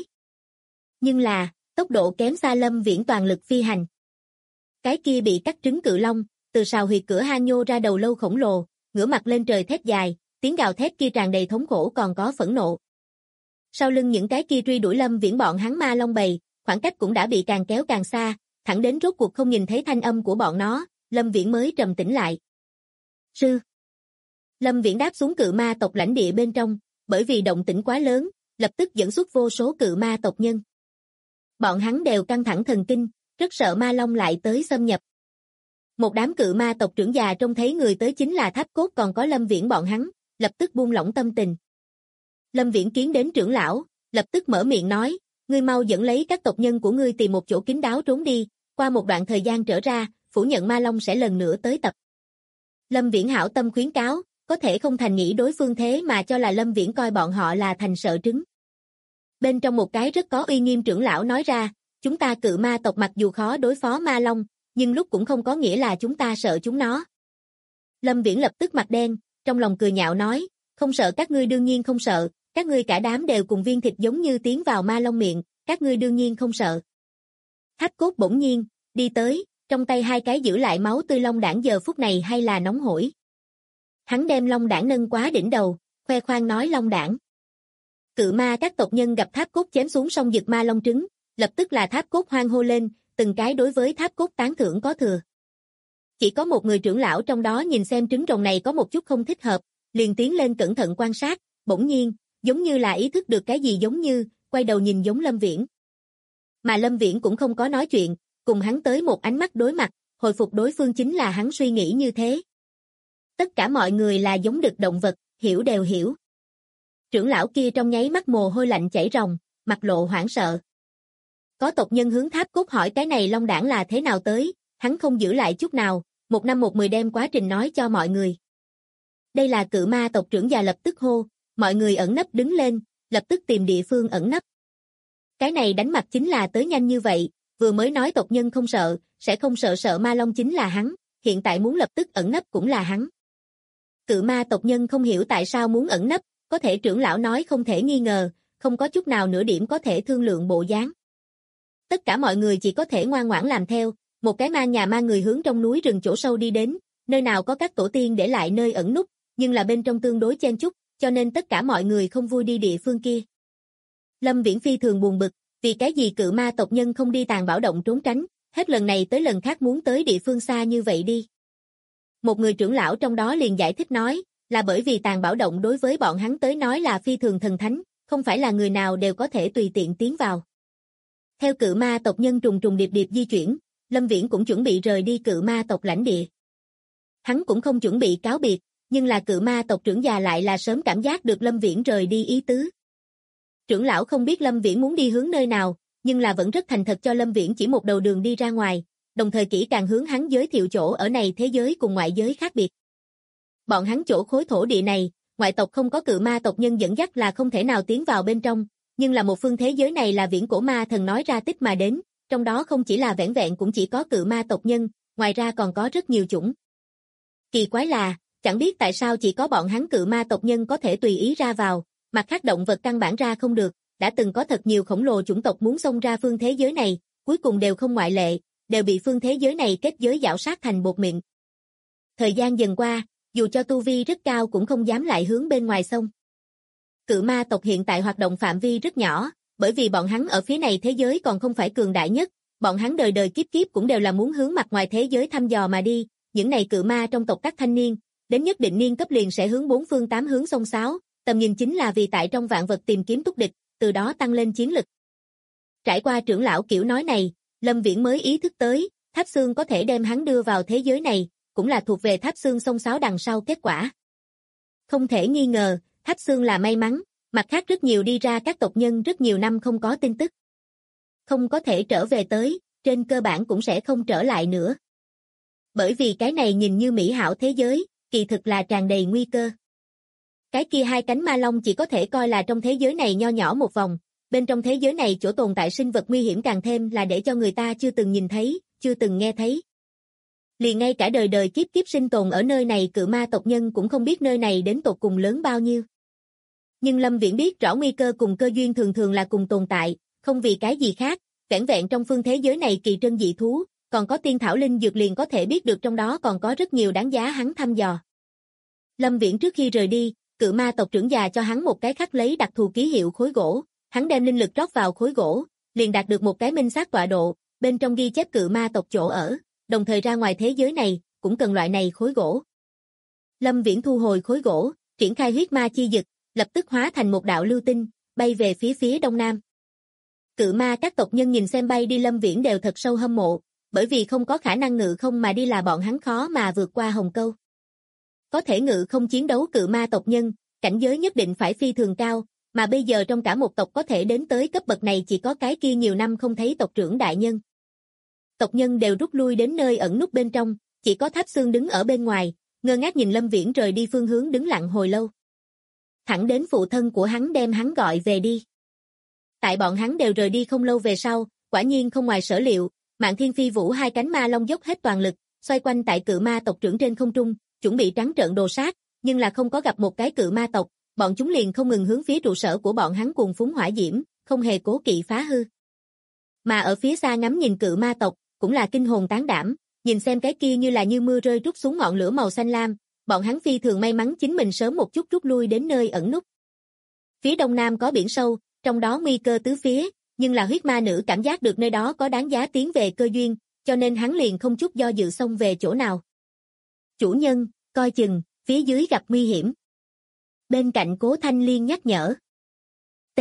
Nhưng là, tốc độ kém xa Lâm Viễn toàn lực phi hành. Cái kia bị cắt trứng cự long, từ sào huyệt cửa hang nhô ra đầu lâu khổng lồ, ngửa mặt lên trời thét dài, tiếng gào thét kia tràn đầy thống khổ còn có phẫn nộ. Sau lưng những cái kia truy đuổi Lâm Viễn bọn hắn ma long bầy, khoảng cách cũng đã bị càng kéo càng xa, thẳng đến rốt cuộc không nhìn thấy thanh âm của bọn nó, Lâm Viễn mới trầm tĩnh lại. Sư. Lâm Viễn đáp xuống cự ma tộc lãnh địa bên trong, bởi vì động tĩnh quá lớn, lập tức dẫn xuất vô số cự ma tộc nhân. Bọn hắn đều căng thẳng thần kinh, rất sợ ma long lại tới xâm nhập. Một đám cự ma tộc trưởng già trông thấy người tới chính là Tháp Cốt còn có Lâm Viễn bọn hắn, lập tức buông lỏng tâm tình. Lâm Viễn kiến đến trưởng lão, lập tức mở miệng nói, ngươi mau dẫn lấy các tộc nhân của ngươi tìm một chỗ kín đáo trốn đi, qua một đoạn thời gian trở ra, phủ nhận ma long sẽ lần nữa tới tập. Lâm Viễn hảo tâm khuyến cáo, có thể không thành nghĩ đối phương thế mà cho là Lâm Viễn coi bọn họ là thành sợ trứng. Bên trong một cái rất có uy nghiêm trưởng lão nói ra, chúng ta cự ma tộc mặc dù khó đối phó ma long, nhưng lúc cũng không có nghĩa là chúng ta sợ chúng nó. Lâm Viễn lập tức mặt đen, trong lòng cười nhạo nói, không sợ các ngươi đương nhiên không sợ, các ngươi cả đám đều cùng viên thịt giống như tiến vào ma long miệng, các ngươi đương nhiên không sợ. Tháp Cốt bỗng nhiên, đi tới, trong tay hai cái giữ lại máu tươi long đảng giờ phút này hay là nóng hổi. Hắn đem long đảng nâng quá đỉnh đầu, khoe khoang nói long đảng. Cự ma các tộc nhân gặp Tháp Cốt chém xuống song dực ma long trứng, lập tức là Tháp Cốt hoan hô lên, từng cái đối với Tháp Cốt tán thưởng có thừa. Chỉ có một người trưởng lão trong đó nhìn xem trứng rồng này có một chút không thích hợp, liền tiến lên cẩn thận quan sát, bỗng nhiên, giống như là ý thức được cái gì giống như, quay đầu nhìn giống Lâm Viễn. Mà Lâm Viễn cũng không có nói chuyện, cùng hắn tới một ánh mắt đối mặt, hồi phục đối phương chính là hắn suy nghĩ như thế. Tất cả mọi người là giống đực động vật, hiểu đều hiểu. Trưởng lão kia trong nháy mắt mồ hôi lạnh chảy ròng, mặt lộ hoảng sợ. Có tộc nhân hướng Tháp Cốt hỏi cái này long đảng là thế nào tới, hắn không giữ lại chút nào, một năm một mười đem quá trình nói cho mọi người. Đây là cự ma tộc trưởng già lập tức hô, mọi người ẩn nấp đứng lên, lập tức tìm địa phương ẩn nấp. Cái này đánh mặt chính là tới nhanh như vậy, vừa mới nói tộc nhân không sợ, sẽ không sợ ma long chính là hắn, hiện tại muốn lập tức ẩn nấp cũng là hắn. Cự ma tộc nhân không hiểu tại sao muốn ẩn nấp, có thể trưởng lão nói không thể nghi ngờ, không có chút nào nửa điểm có thể thương lượng bộ dáng. Tất cả mọi người chỉ có thể ngoan ngoãn làm theo, một cái mang nhà mang người hướng trong núi rừng chỗ sâu đi đến, nơi nào có các tổ tiên để lại nơi ẩn núp, nhưng là bên trong tương đối chen chúc, cho nên tất cả mọi người không vui đi địa phương kia. Lâm Viễn phi thường buồn bực, vì cái gì cự ma tộc nhân không đi Tàn Bảo Động trốn tránh, hết lần này tới lần khác muốn tới địa phương xa như vậy đi. Một người trưởng lão trong đó liền giải thích nói, là bởi vì Tàn Bảo Động đối với bọn hắn tới nói là phi thường thần thánh, không phải là người nào đều có thể tùy tiện tiến vào. Theo cự ma tộc nhân trùng trùng điệp điệp di chuyển, Lâm Viễn cũng chuẩn bị rời đi cự ma tộc lãnh địa. Hắn cũng không chuẩn bị cáo biệt, nhưng là cự ma tộc trưởng già lại là sớm cảm giác được Lâm Viễn rời đi ý tứ. Trưởng lão không biết Lâm Viễn muốn đi hướng nơi nào, nhưng là vẫn rất thành thật cho Lâm Viễn chỉ một đầu đường đi ra ngoài, đồng thời kỹ càng hướng hắn giới thiệu chỗ ở này thế giới cùng ngoại giới khác biệt. Bọn hắn chỗ khối thổ địa này, ngoại tộc không có cự ma tộc nhân dẫn dắt là không thể nào tiến vào bên trong, nhưng là một phương thế giới này là viễn cổ ma thần nói ra tích mà đến, trong đó không chỉ là vẻn vẹn cũng chỉ có cự ma tộc nhân, ngoài ra còn có rất nhiều chủng. Kỳ quái là, chẳng biết tại sao chỉ có bọn hắn cự ma tộc nhân có thể tùy ý ra vào, mặt khác động vật căn bản ra không được, đã từng có thật nhiều khổng lồ chủng tộc muốn xông ra phương thế giới này, cuối cùng đều không ngoại lệ, đều bị phương thế giới này kết giới giảo sát thành bột mịn. Thời gian dần qua, dù cho tu vi rất cao cũng không dám lại hướng bên ngoài xông. Cự ma tộc hiện tại hoạt động phạm vi rất nhỏ, bởi vì bọn hắn ở phía này thế giới còn không phải cường đại nhất, bọn hắn đời đời kiếp kiếp cũng đều là muốn hướng mặt ngoài thế giới thăm dò mà đi, những này cự ma trong tộc các thanh niên, đến nhất định niên cấp liền sẽ hướng bốn phương tám hướng xông xáo, tầm nhìn chính là vì tại trong vạn vật tìm kiếm túc địch, từ đó tăng lên chiến lực. Trải qua trưởng lão kiểu nói này, Lâm Viễn mới ý thức tới, Tháp Xương có thể đem hắn đưa vào thế giới này, cũng là thuộc về Tháp Xương xông xáo đằng sau kết quả. Không thể nghi ngờ, Tháp Xương là may mắn, mặt khác rất nhiều đi ra các tộc nhân rất nhiều năm không có tin tức. Không có thể trở về tới, trên cơ bản cũng sẽ không trở lại nữa. Bởi vì cái này nhìn như mỹ hảo thế giới, kỳ thực là tràn đầy nguy cơ. Cái kia hai cánh ma long chỉ có thể coi là trong thế giới này nho nhỏ một vòng, bên trong thế giới này chỗ tồn tại sinh vật nguy hiểm càng thêm là để cho người ta chưa từng nhìn thấy, chưa từng nghe thấy. Liền ngay cả đời đời kiếp kiếp sinh tồn ở nơi này cự ma tộc nhân cũng không biết nơi này đến tột cùng lớn bao nhiêu. Nhưng Lâm Viễn biết rõ nguy cơ cùng cơ duyên thường thường là cùng tồn tại, không vì cái gì khác, vẻn vẹn trong phương thế giới này kỳ trân dị thú, còn có tiên thảo linh dược liền có thể biết được trong đó còn có rất nhiều đáng giá hắn thăm dò. Lâm Viễn trước khi rời đi, cự ma tộc trưởng già cho hắn một cái khắc lấy đặc thù ký hiệu khối gỗ, hắn đem linh lực rót vào khối gỗ, liền đạt được một cái minh xác tọa độ, bên trong ghi chép cự ma tộc chỗ ở, đồng thời ra ngoài thế giới này, cũng cần loại này khối gỗ. Lâm Viễn thu hồi khối gỗ, triển khai huyết ma chi dực, lập tức hóa thành một đạo lưu tinh, bay về phía đông nam. Cự ma các tộc nhân nhìn xem bay đi Lâm Viễn đều thật sâu hâm mộ, bởi vì không có khả năng ngự không mà đi là bọn hắn khó mà vượt qua hồng câu. Có thể ngự không chiến đấu cự ma tộc nhân, cảnh giới nhất định phải phi thường cao, mà bây giờ trong cả một tộc có thể đến tới cấp bậc này chỉ có cái kia nhiều năm không thấy tộc trưởng đại nhân. Tộc nhân đều rút lui đến nơi ẩn núp bên trong, chỉ có Tháp Xương đứng ở bên ngoài, ngơ ngác nhìn Lâm Viễn rời đi phương hướng đứng lặng hồi lâu. Thẳng đến phụ thân của hắn đem hắn gọi về đi. Tại bọn hắn đều rời đi không lâu về sau, quả nhiên không ngoài sở liệu, Mạn Thiên Phi Vũ hai cánh ma long dốc hết toàn lực, xoay quanh tại cự ma tộc trưởng trên không trung, chuẩn bị trắng trợn đồ sát, nhưng là không có gặp một cái cự ma tộc, bọn chúng liền không ngừng hướng phía trụ sở của bọn hắn cuồng phúng hỏa diễm, không hề cố kỵ phá hư. Mà ở phía xa ngắm nhìn cự ma tộc, cũng là kinh hồn tán đảm, nhìn xem cái kia như là như mưa rơi trút xuống ngọn lửa màu xanh lam, bọn hắn phi thường may mắn chính mình sớm một chút rút lui đến nơi ẩn núp. Phía đông nam có biển sâu, trong đó nguy cơ tứ phía, nhưng là huyết ma nữ cảm giác được nơi đó có đáng giá tiến về cơ duyên, cho nên hắn liền không chút do dự xông về chỗ nào. Chủ nhân, coi chừng, phía dưới gặp nguy hiểm. Bên cạnh Cố Thanh Liên nhắc nhở. T.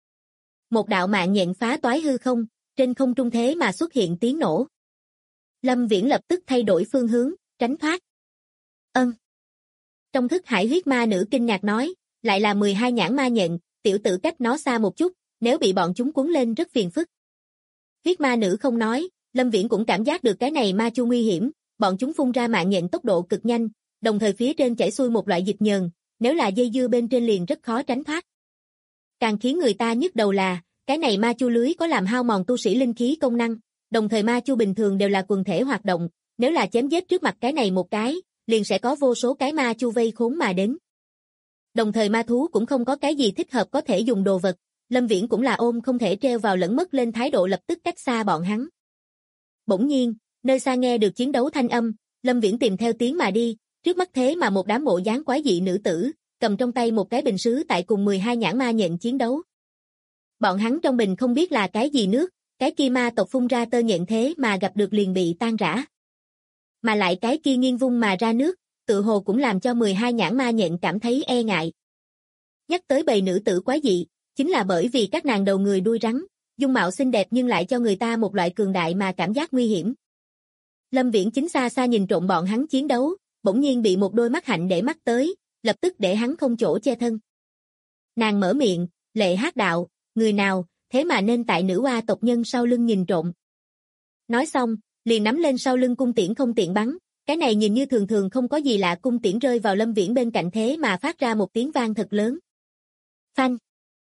Một đạo mạng nhện phá toái hư không, trên không trung thế mà xuất hiện tiếng nổ. Lâm Viễn lập tức thay đổi phương hướng, tránh thoát. Ân. Trong thức hải huyết ma nữ kinh ngạc nói, lại là 12 nhãn ma nhện, tiểu tử cách nó xa một chút, nếu bị bọn chúng cuốn lên rất phiền phức. Huyết ma nữ không nói, Lâm Viễn cũng cảm giác được cái này ma chu nguy hiểm, bọn chúng phun ra mạng nhện tốc độ cực nhanh, đồng thời phía trên chảy xuôi một loại dịch nhờn, nếu là dây dưa bên trên liền rất khó tránh thoát. Càng khiến người ta nhức đầu là, cái này ma chu lưới có làm hao mòn tu sĩ linh khí công năng, đồng thời ma chu bình thường đều là quần thể hoạt động, nếu là chém giết trước mặt cái này một cái, liền sẽ có vô số cái ma chu vây khốn mà đến. Đồng thời ma thú cũng không có cái gì thích hợp có thể dùng đồ vật, Lâm Viễn cũng là ôm không thể treo vào lẫn mất lên thái độ lập tức cách xa bọn hắn. Bỗng nhiên, nơi xa nghe được chiến đấu thanh âm, Lâm Viễn tìm theo tiếng mà đi, trước mắt thế mà một đám bộ dáng quái dị nữ tử, cầm trong tay một cái bình sứ tại cùng 12 nhãn ma nhện chiến đấu. Bọn hắn trong bình không biết là cái gì nước, cái kia ma tộc phun ra tơ nhện thế mà gặp được liền bị tan rã. Mà lại cái kia nghiêng vung mà ra nước, tự hồ cũng làm cho 12 nhãn ma nhện cảm thấy e ngại. Nhắc tới bầy nữ tử quái dị, chính là bởi vì các nàng đầu người đuôi rắn, dung mạo xinh đẹp nhưng lại cho người ta một loại cường đại mà cảm giác nguy hiểm. Lâm Viễn chính xa xa nhìn trộm bọn hắn chiến đấu, bỗng nhiên bị một đôi mắt hạnh để mắt tới, lập tức để hắn không chỗ che thân. Nàng mở miệng, Lệ Hát đạo, người nào, thế mà nên tại nữ oa tộc nhân sau lưng nhìn trộm. Nói xong, liền nắm lên sau lưng cung tiễn không tiện bắn, cái này nhìn như thường thường không có gì lạ cung tiễn rơi vào Lâm Viễn bên cạnh thế mà phát ra một tiếng vang thật lớn. Phanh!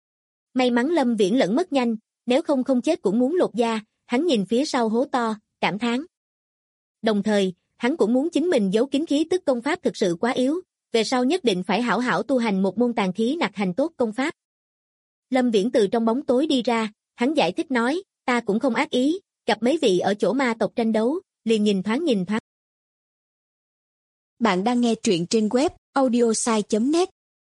May mắn Lâm Viễn lẫn mất nhanh, nếu không không chết cũng muốn lột da, hắn nhìn phía sau hố to, cảm thán. Đồng thời, hắn cũng muốn chính mình giấu kín khí tức công pháp thực sự quá yếu, về sau nhất định phải hảo hảo tu hành một môn tàn khí nặc hành tốt công pháp. Lâm Viễn từ trong bóng tối đi ra, hắn giải thích nói, ta cũng không ác ý, gặp mấy vị ở chỗ ma tộc tranh đấu, liền nhìn thoáng. Bạn đang nghe truyện trên web audiosai.net.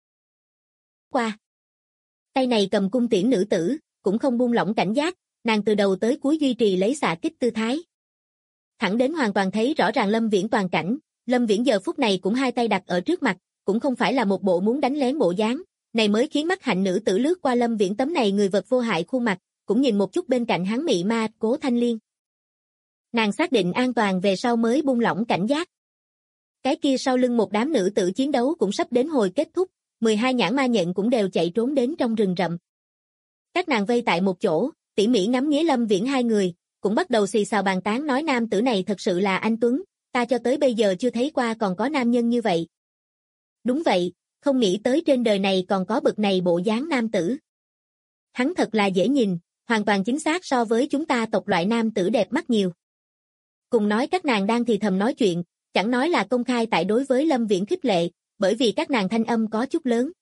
Qua. Tay này cầm cung tiễn nữ tử, cũng không buông lỏng cảnh giác, nàng từ đầu tới cuối duy trì lấy xạ kích tư thái. Thẳng đến hoàn toàn thấy rõ ràng Lâm Viễn toàn cảnh, Lâm Viễn giờ phút này cũng hai tay đặt ở trước mặt, cũng không phải là một bộ muốn đánh lén bộ dáng, này mới khiến mắt hạnh nữ tử lướt qua Lâm Viễn tấm này người vật vô hại khuôn mặt, cũng nhìn một chút bên cạnh hắn mị ma, Cố Thanh Liên. Nàng xác định an toàn về sau mới buông lỏng cảnh giác. Cái kia sau lưng một đám nữ tử chiến đấu cũng sắp đến hồi kết thúc, 12 nhãn ma nhện cũng đều chạy trốn đến trong rừng rậm. Các nàng vây tại một chỗ, tỉ mỉ ngắm nghía Lâm Viễn hai người, cũng bắt đầu xì xào bàn tán nói nam tử này thật sự là anh Tuấn, ta cho tới bây giờ chưa thấy qua còn có nam nhân như vậy. Đúng vậy, không nghĩ tới trên đời này còn có bậc này bộ dáng nam tử. Hắn thật là dễ nhìn, hoàn toàn chính xác so với chúng ta tộc loại nam tử đẹp mắt nhiều. Cùng nói các nàng đang thì thầm nói chuyện, chẳng nói là công khai tại đối với Lâm Viễn khích lệ, bởi vì các nàng thanh âm có chút lớn.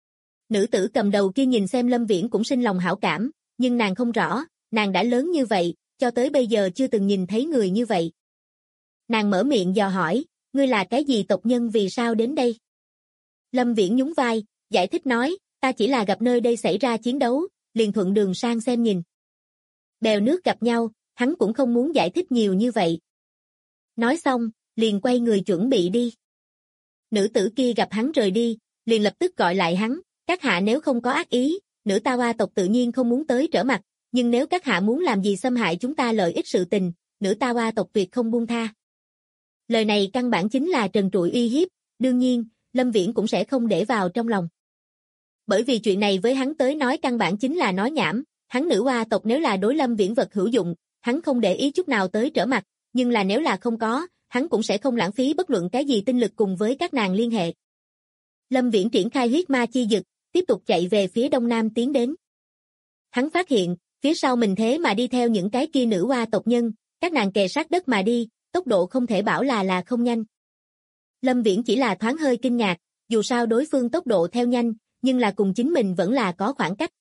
Nữ tử cầm đầu kia nhìn xem Lâm Viễn cũng sinh lòng hảo cảm, nhưng nàng không rõ, nàng đã lớn như vậy, cho tới bây giờ chưa từng nhìn thấy người như vậy. Nàng mở miệng dò hỏi, ngươi là cái gì tộc nhân vì sao đến đây? Lâm Viễn nhún vai, giải thích nói, ta chỉ là gặp nơi đây xảy ra chiến đấu, liền thuận đường sang xem nhìn. Bèo nước gặp nhau, hắn cũng không muốn giải thích nhiều như vậy. Nói xong, liền quay người chuẩn bị đi. Nữ tử kia gặp hắn rời đi, liền lập tức gọi lại hắn, các hạ nếu không có ác ý, nữ ta Hoa tộc tự nhiên không muốn tới trở mặt, nhưng nếu các hạ muốn làm gì xâm hại chúng ta lợi ích sự tình, nữ ta Hoa tộc tuyệt không buông tha. Lời này căn bản chính là trần trụi uy hiếp, đương nhiên, Lâm Viễn cũng sẽ không để vào trong lòng. Bởi vì chuyện này với hắn tới nói căn bản chính là nói nhảm, hắn nữ Hoa tộc nếu là đối Lâm Viễn vật hữu dụng, hắn không để ý chút nào tới trở mặt, nhưng là nếu là không có, hắn cũng sẽ không lãng phí bất luận cái gì tinh lực cùng với các nàng liên hệ. Lâm Viễn triển khai huyết ma chi dực, tiếp tục chạy về phía đông nam tiến đến. Hắn phát hiện, phía sau mình thế mà đi theo những cái kia nữ Hoa tộc nhân, các nàng kề sát đất mà đi, tốc độ không thể bảo là không nhanh. Lâm Viễn chỉ là thoáng hơi kinh ngạc, dù sao đối phương tốc độ theo nhanh, nhưng là cùng chính mình vẫn là có khoảng cách.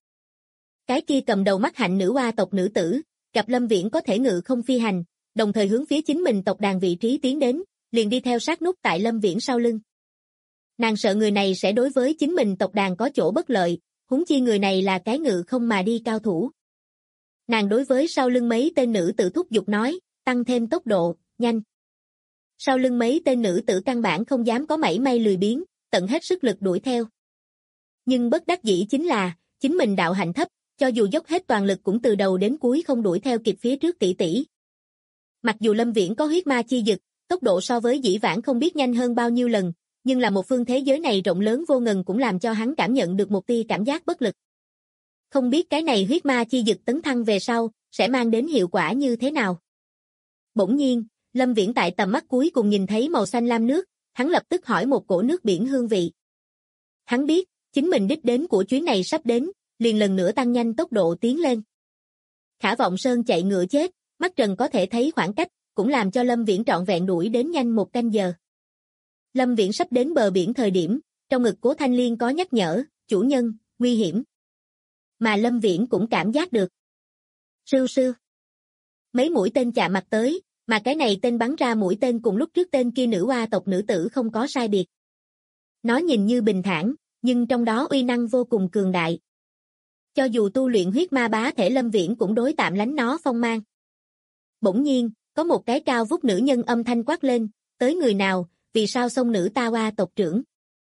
Cái kia cầm đầu mắt hạnh nữ Hoa tộc nữ tử, gặp Lâm Viễn có thể ngự không phi hành, đồng thời hướng phía chính mình tộc đàn vị trí tiến đến, liền đi theo sát nút tại Lâm Viễn sau lưng. Nàng sợ người này sẽ đối với chính mình tộc đàn có chỗ bất lợi, huống chi người này là cái ngự không mà đi cao thủ. Nàng đối với sau lưng mấy tên nữ tử thúc giục nói, tăng thêm tốc độ, nhanh. Sau lưng mấy tên nữ tử căn bản không dám có mảy may lười biếng, tận hết sức lực đuổi theo. Nhưng bất đắc dĩ chính là, chính mình đạo hạnh thấp, cho dù dốc hết toàn lực cũng từ đầu đến cuối không đuổi theo kịp phía trước tỷ tỷ. Mặc dù Lâm Viễn có huyết ma chi dực, tốc độ so với dĩ vãng không biết nhanh hơn bao nhiêu lần, nhưng là một phương thế giới này rộng lớn vô ngần cũng làm cho hắn cảm nhận được một tia cảm giác bất lực. Không biết cái này huyết ma chi dực tấn thăng về sau, sẽ mang đến hiệu quả như thế nào. Bỗng nhiên, Lâm Viễn tại tầm mắt cuối cùng nhìn thấy màu xanh lam nước, hắn lập tức hỏi một cổ nước biển hương vị. Hắn biết, chính mình đích đến của chuyến này sắp đến, liền lần nữa tăng nhanh tốc độ tiến lên. Khả Vọng Sơn chạy ngựa chết, mắt trần có thể thấy khoảng cách, cũng làm cho Lâm Viễn trọn vẹn đuổi đến nhanh 1 canh giờ. Lâm Viễn sắp đến bờ biển thời điểm, trong ngực Cố Thanh Liên có nhắc nhở, chủ nhân, nguy hiểm. Mà Lâm Viễn cũng cảm giác được. Sưu sưu. Mấy mũi tên chạm mặt tới, mà cái này tên bắn ra mũi tên cùng lúc trước tên kia nữ Hoa tộc nữ tử không có sai biệt. Nó nhìn như bình thản, nhưng trong đó uy năng vô cùng cường đại. Cho dù tu luyện huyết ma bá thể Lâm Viễn cũng đối tạm lánh nó phong mang. Bỗng nhiên, có một cái cao vút nữ nhân âm thanh quát lên, tới người nào, vì sao xông nữ ta Hoa tộc trưởng?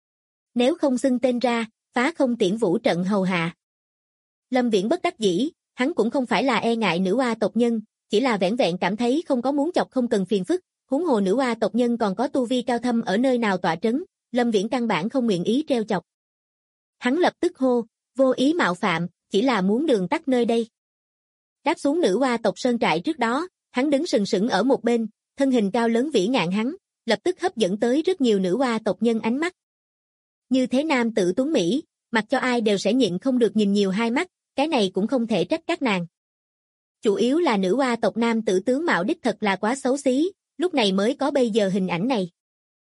Nếu không xưng tên ra, phá không tiễn vũ trận hầu hạ. Lâm Viễn bất đắc dĩ, hắn cũng không phải là e ngại nữ Hoa tộc nhân, chỉ là vẻn vẹn cảm thấy không có muốn chọc không cần phiền phức, huống hồ nữ Hoa tộc nhân còn có tu vi cao thâm ở nơi nào tọa trấn, Lâm Viễn căn bản không nguyện ý treo chọc. Hắn lập tức hô, vô ý mạo phạm, chỉ là muốn đường tắt nơi đây. Đáp xuống nữ Hoa tộc sơn trại trước đó, hắn đứng sừng sững ở một bên, thân hình cao lớn vĩ ngạn hắn, lập tức hấp dẫn tới rất nhiều nữ Hoa tộc nhân ánh mắt. Như thế nam tử tuấn Mỹ, mặc cho ai đều sẽ nhịn không được nhìn nhiều hai mắt, cái này cũng không thể trách các nàng. Chủ yếu là nữ oa tộc nam tử tướng mạo đích thật là quá xấu xí, lúc này mới có bây giờ hình ảnh này.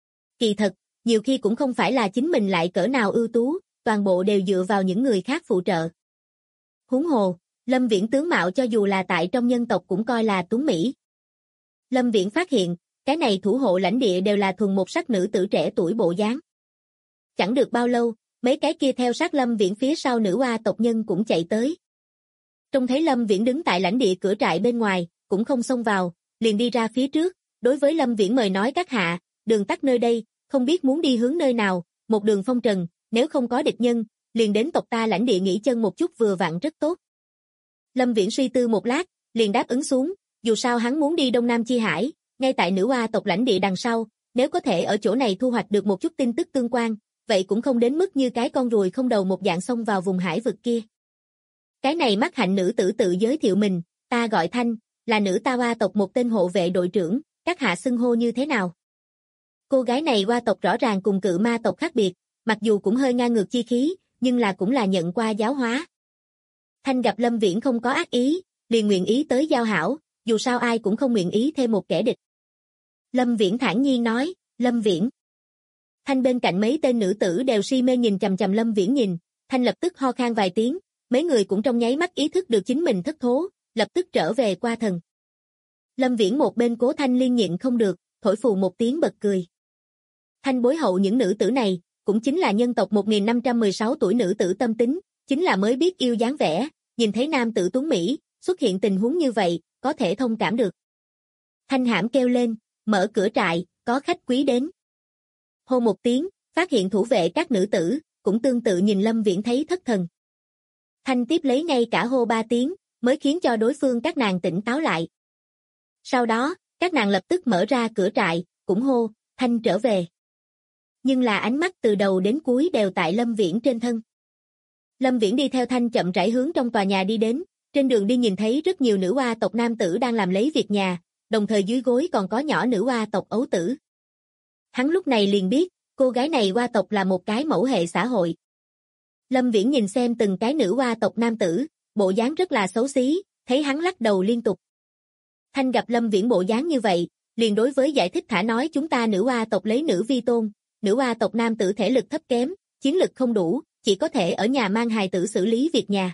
Kỳ thật, nhiều khi cũng không phải là chính mình lại cỡ nào ưu tú, toàn bộ đều dựa vào những người khác phụ trợ. Huống hồ, Lâm Viễn tướng mạo cho dù là tại trong nhân tộc cũng coi là tuấn mỹ. Lâm Viễn phát hiện, cái này thủ hộ lãnh địa đều là thuần một sắc nữ tử trẻ tuổi bộ dáng. Chẳng được bao lâu, mấy cái kia theo sát Lâm Viễn phía sau nữ oa tộc nhân cũng chạy tới. Trông thấy Lâm Viễn đứng tại lãnh địa cửa trại bên ngoài, cũng không xông vào, liền đi ra phía trước, đối với Lâm Viễn mời nói các hạ, đường tắt nơi đây, không biết muốn đi hướng nơi nào, một đường phong trần, nếu không có địch nhân, liền đến tộc ta lãnh địa nghỉ chân một chút vừa vặn rất tốt. Lâm Viễn suy tư một lát, liền đáp ứng xuống, dù sao hắn muốn đi Đông Nam Chi Hải, ngay tại nữ oa tộc lãnh địa đằng sau, nếu có thể ở chỗ này thu hoạch được một chút tin tức tương quan, vậy cũng không đến mức như cái con ruồi không đầu một dạng xông vào vùng hải vực kia. Cái này mắt hạnh nữ tử tự giới thiệu mình, ta gọi Thanh, là nữ ta oa tộc một tên hộ vệ đội trưởng, các hạ xưng hô như thế nào? Cô gái này oa tộc rõ ràng cùng cự ma tộc khác biệt, mặc dù cũng hơi ngang ngược chi khí, nhưng là cũng là nhận qua giáo hóa. Thanh gặp Lâm Viễn không có ác ý, liền nguyện ý tới giao hảo, dù sao ai cũng không nguyện ý thêm một kẻ địch. Lâm Viễn thản nhiên nói, Lâm Viễn. Thanh bên cạnh mấy tên nữ tử đều si mê nhìn chằm chằm Lâm Viễn nhìn, Thanh lập tức ho khan vài tiếng, mấy người cũng trong nháy mắt ý thức được chính mình thất thố, lập tức trở về qua thần. Lâm Viễn một bên cố Thanh liên nhịn không được, thổi phù một tiếng bật cười. Thanh bối hậu những nữ tử này, cũng chính là nhân tộc 1516 tuổi nữ tử tâm tính, chính là mới biết yêu dáng vẻ, nhìn thấy nam tử tuấn Mỹ, xuất hiện tình huống như vậy, có thể thông cảm được. Thanh hãm kêu lên, mở cửa trại, có khách quý đến. Hô một tiếng, phát hiện thủ vệ các nữ tử, cũng tương tự nhìn Lâm Viễn thấy thất thần. Thanh tiếp lấy ngay cả hô 3 tiếng, mới khiến cho đối phương các nàng tỉnh táo lại. Sau đó, các nàng lập tức mở ra cửa trại, cũng hô, Thanh trở về. Nhưng là ánh mắt từ đầu đến cuối đều tại Lâm Viễn trên thân. Lâm Viễn đi theo Thanh chậm rãi hướng trong tòa nhà đi đến, trên đường đi nhìn thấy rất nhiều nữ oa tộc nam tử đang làm lấy việc nhà, đồng thời dưới gối còn có nhỏ nữ oa tộc ấu tử. Hắn lúc này liền biết, cô gái này oa tộc là một cái mẫu hệ xã hội. Lâm Viễn nhìn xem từng cái nữ oa tộc nam tử, bộ dáng rất là xấu xí, thấy hắn lắc đầu liên tục. Thanh gặp Lâm Viễn bộ dáng như vậy, liền đối với giải thích thả nói chúng ta nữ oa tộc lấy nữ vi tôn, nữ oa tộc nam tử thể lực thấp kém, chiến lực không đủ, chỉ có thể ở nhà mang hài tử xử lý việc nhà.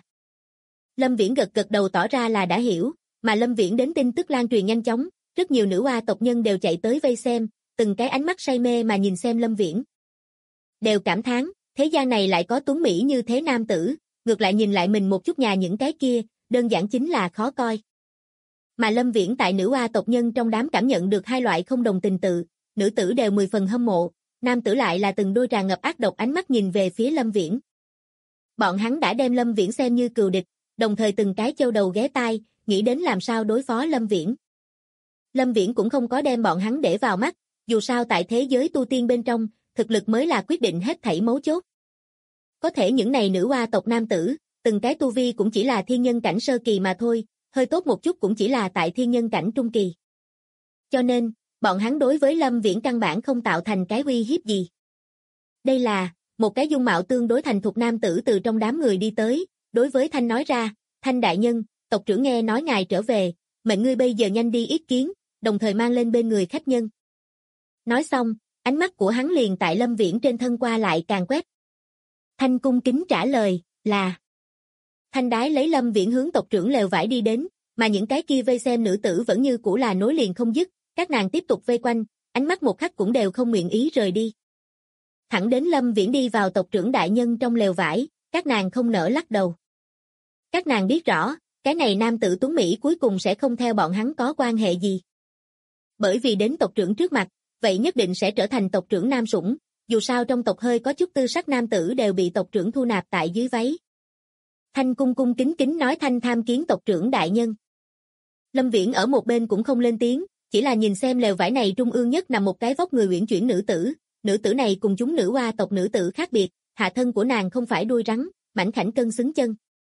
Lâm Viễn gật gật đầu tỏ ra là đã hiểu, mà Lâm Viễn đến tin tức lan truyền nhanh chóng, rất nhiều nữ oa tộc nhân đều chạy tới vây xem, từng cái ánh mắt say mê mà nhìn xem Lâm Viễn. Đều cảm thán, thế gian này lại có tuấn mỹ như thế nam tử, ngược lại nhìn lại mình một chút nhà những cái kia, đơn giản chính là khó coi. Mà Lâm Viễn tại nữ oa tộc nhân trong đám cảm nhận được hai loại không đồng tình tự, nữ tử đều 10 phần hâm mộ, nam tử lại là từng đôi tràn ngập ác độc ánh mắt nhìn về phía Lâm Viễn. Bọn hắn đã đem Lâm Viễn xem như cừu địch, đồng thời từng cái châu đầu ghé tai, nghĩ đến làm sao đối phó Lâm Viễn. Lâm Viễn cũng không có đem bọn hắn để vào mắt, dù sao tại thế giới tu tiên bên trong, thực lực mới là quyết định hết thảy mấu chốt. Có thể những này nữ oa tộc nam tử, từng cái tu vi cũng chỉ là thiên nhân cảnh sơ kỳ mà thôi, hơi tốt một chút cũng chỉ là tại thiên nhân cảnh trung kỳ. Cho nên, bọn hắn đối với Lâm Viễn căn bản không tạo thành cái uy hiếp gì. Đây là, một cái dung mạo tương đối thành thục nam tử từ trong đám người đi tới, đối với Thanh nói ra, Thanh đại nhân, tộc trưởng nghe nói ngài trở về, mệnh ngươi bây giờ nhanh đi yết kiến, đồng thời mang lên bên người khách nhân. Nói xong, ánh mắt của hắn liền tại Lâm Viễn trên thân qua lại càng quét. Thanh cung kính trả lời, là. Thanh đái lấy Lâm Viễn hướng tộc trưởng lều vải đi đến, mà những cái kia vây xem nữ tử vẫn như cũ là nối liền không dứt, các nàng tiếp tục vây quanh, ánh mắt một khắc cũng đều không nguyện ý rời đi. Thẳng đến Lâm Viễn đi vào tộc trưởng đại nhân trong lều vải, các nàng không nỡ lắc đầu. Các nàng biết rõ, cái này nam tử tuấn Mỹ cuối cùng sẽ không theo bọn hắn có quan hệ gì. Bởi vì đến tộc trưởng trước mặt, vậy nhất định sẽ trở thành tộc trưởng nam sủng, dù sao trong tộc hơi có chút tư sắc nam tử đều bị tộc trưởng thu nạp tại dưới váy. Thanh cung cung kính kính nói Thanh tham kiến tộc trưởng đại nhân. Lâm Viễn ở một bên cũng không lên tiếng, chỉ là nhìn xem lều vải này trung ương nhất nằm một cái vóc người uyển chuyển nữ tử này cùng chúng nữ oa tộc nữ tử khác biệt, hạ thân của nàng không phải đuôi rắn, mảnh khảnh cân xứng chân.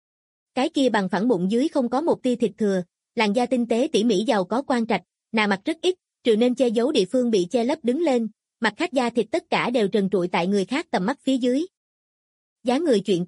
Cái kia bằng phẳng bụng dưới không có một tia thịt thừa, làn da tinh tế tỉ mỉ giàu có quan trạch, nà mặt rất ít, trừ nên che giấu địa phương bị che lấp đứng lên, mặt khác da thịt tất cả đều trần trụi tại người khác tầm mắt phía dưới. Dáng người chuyện tốt,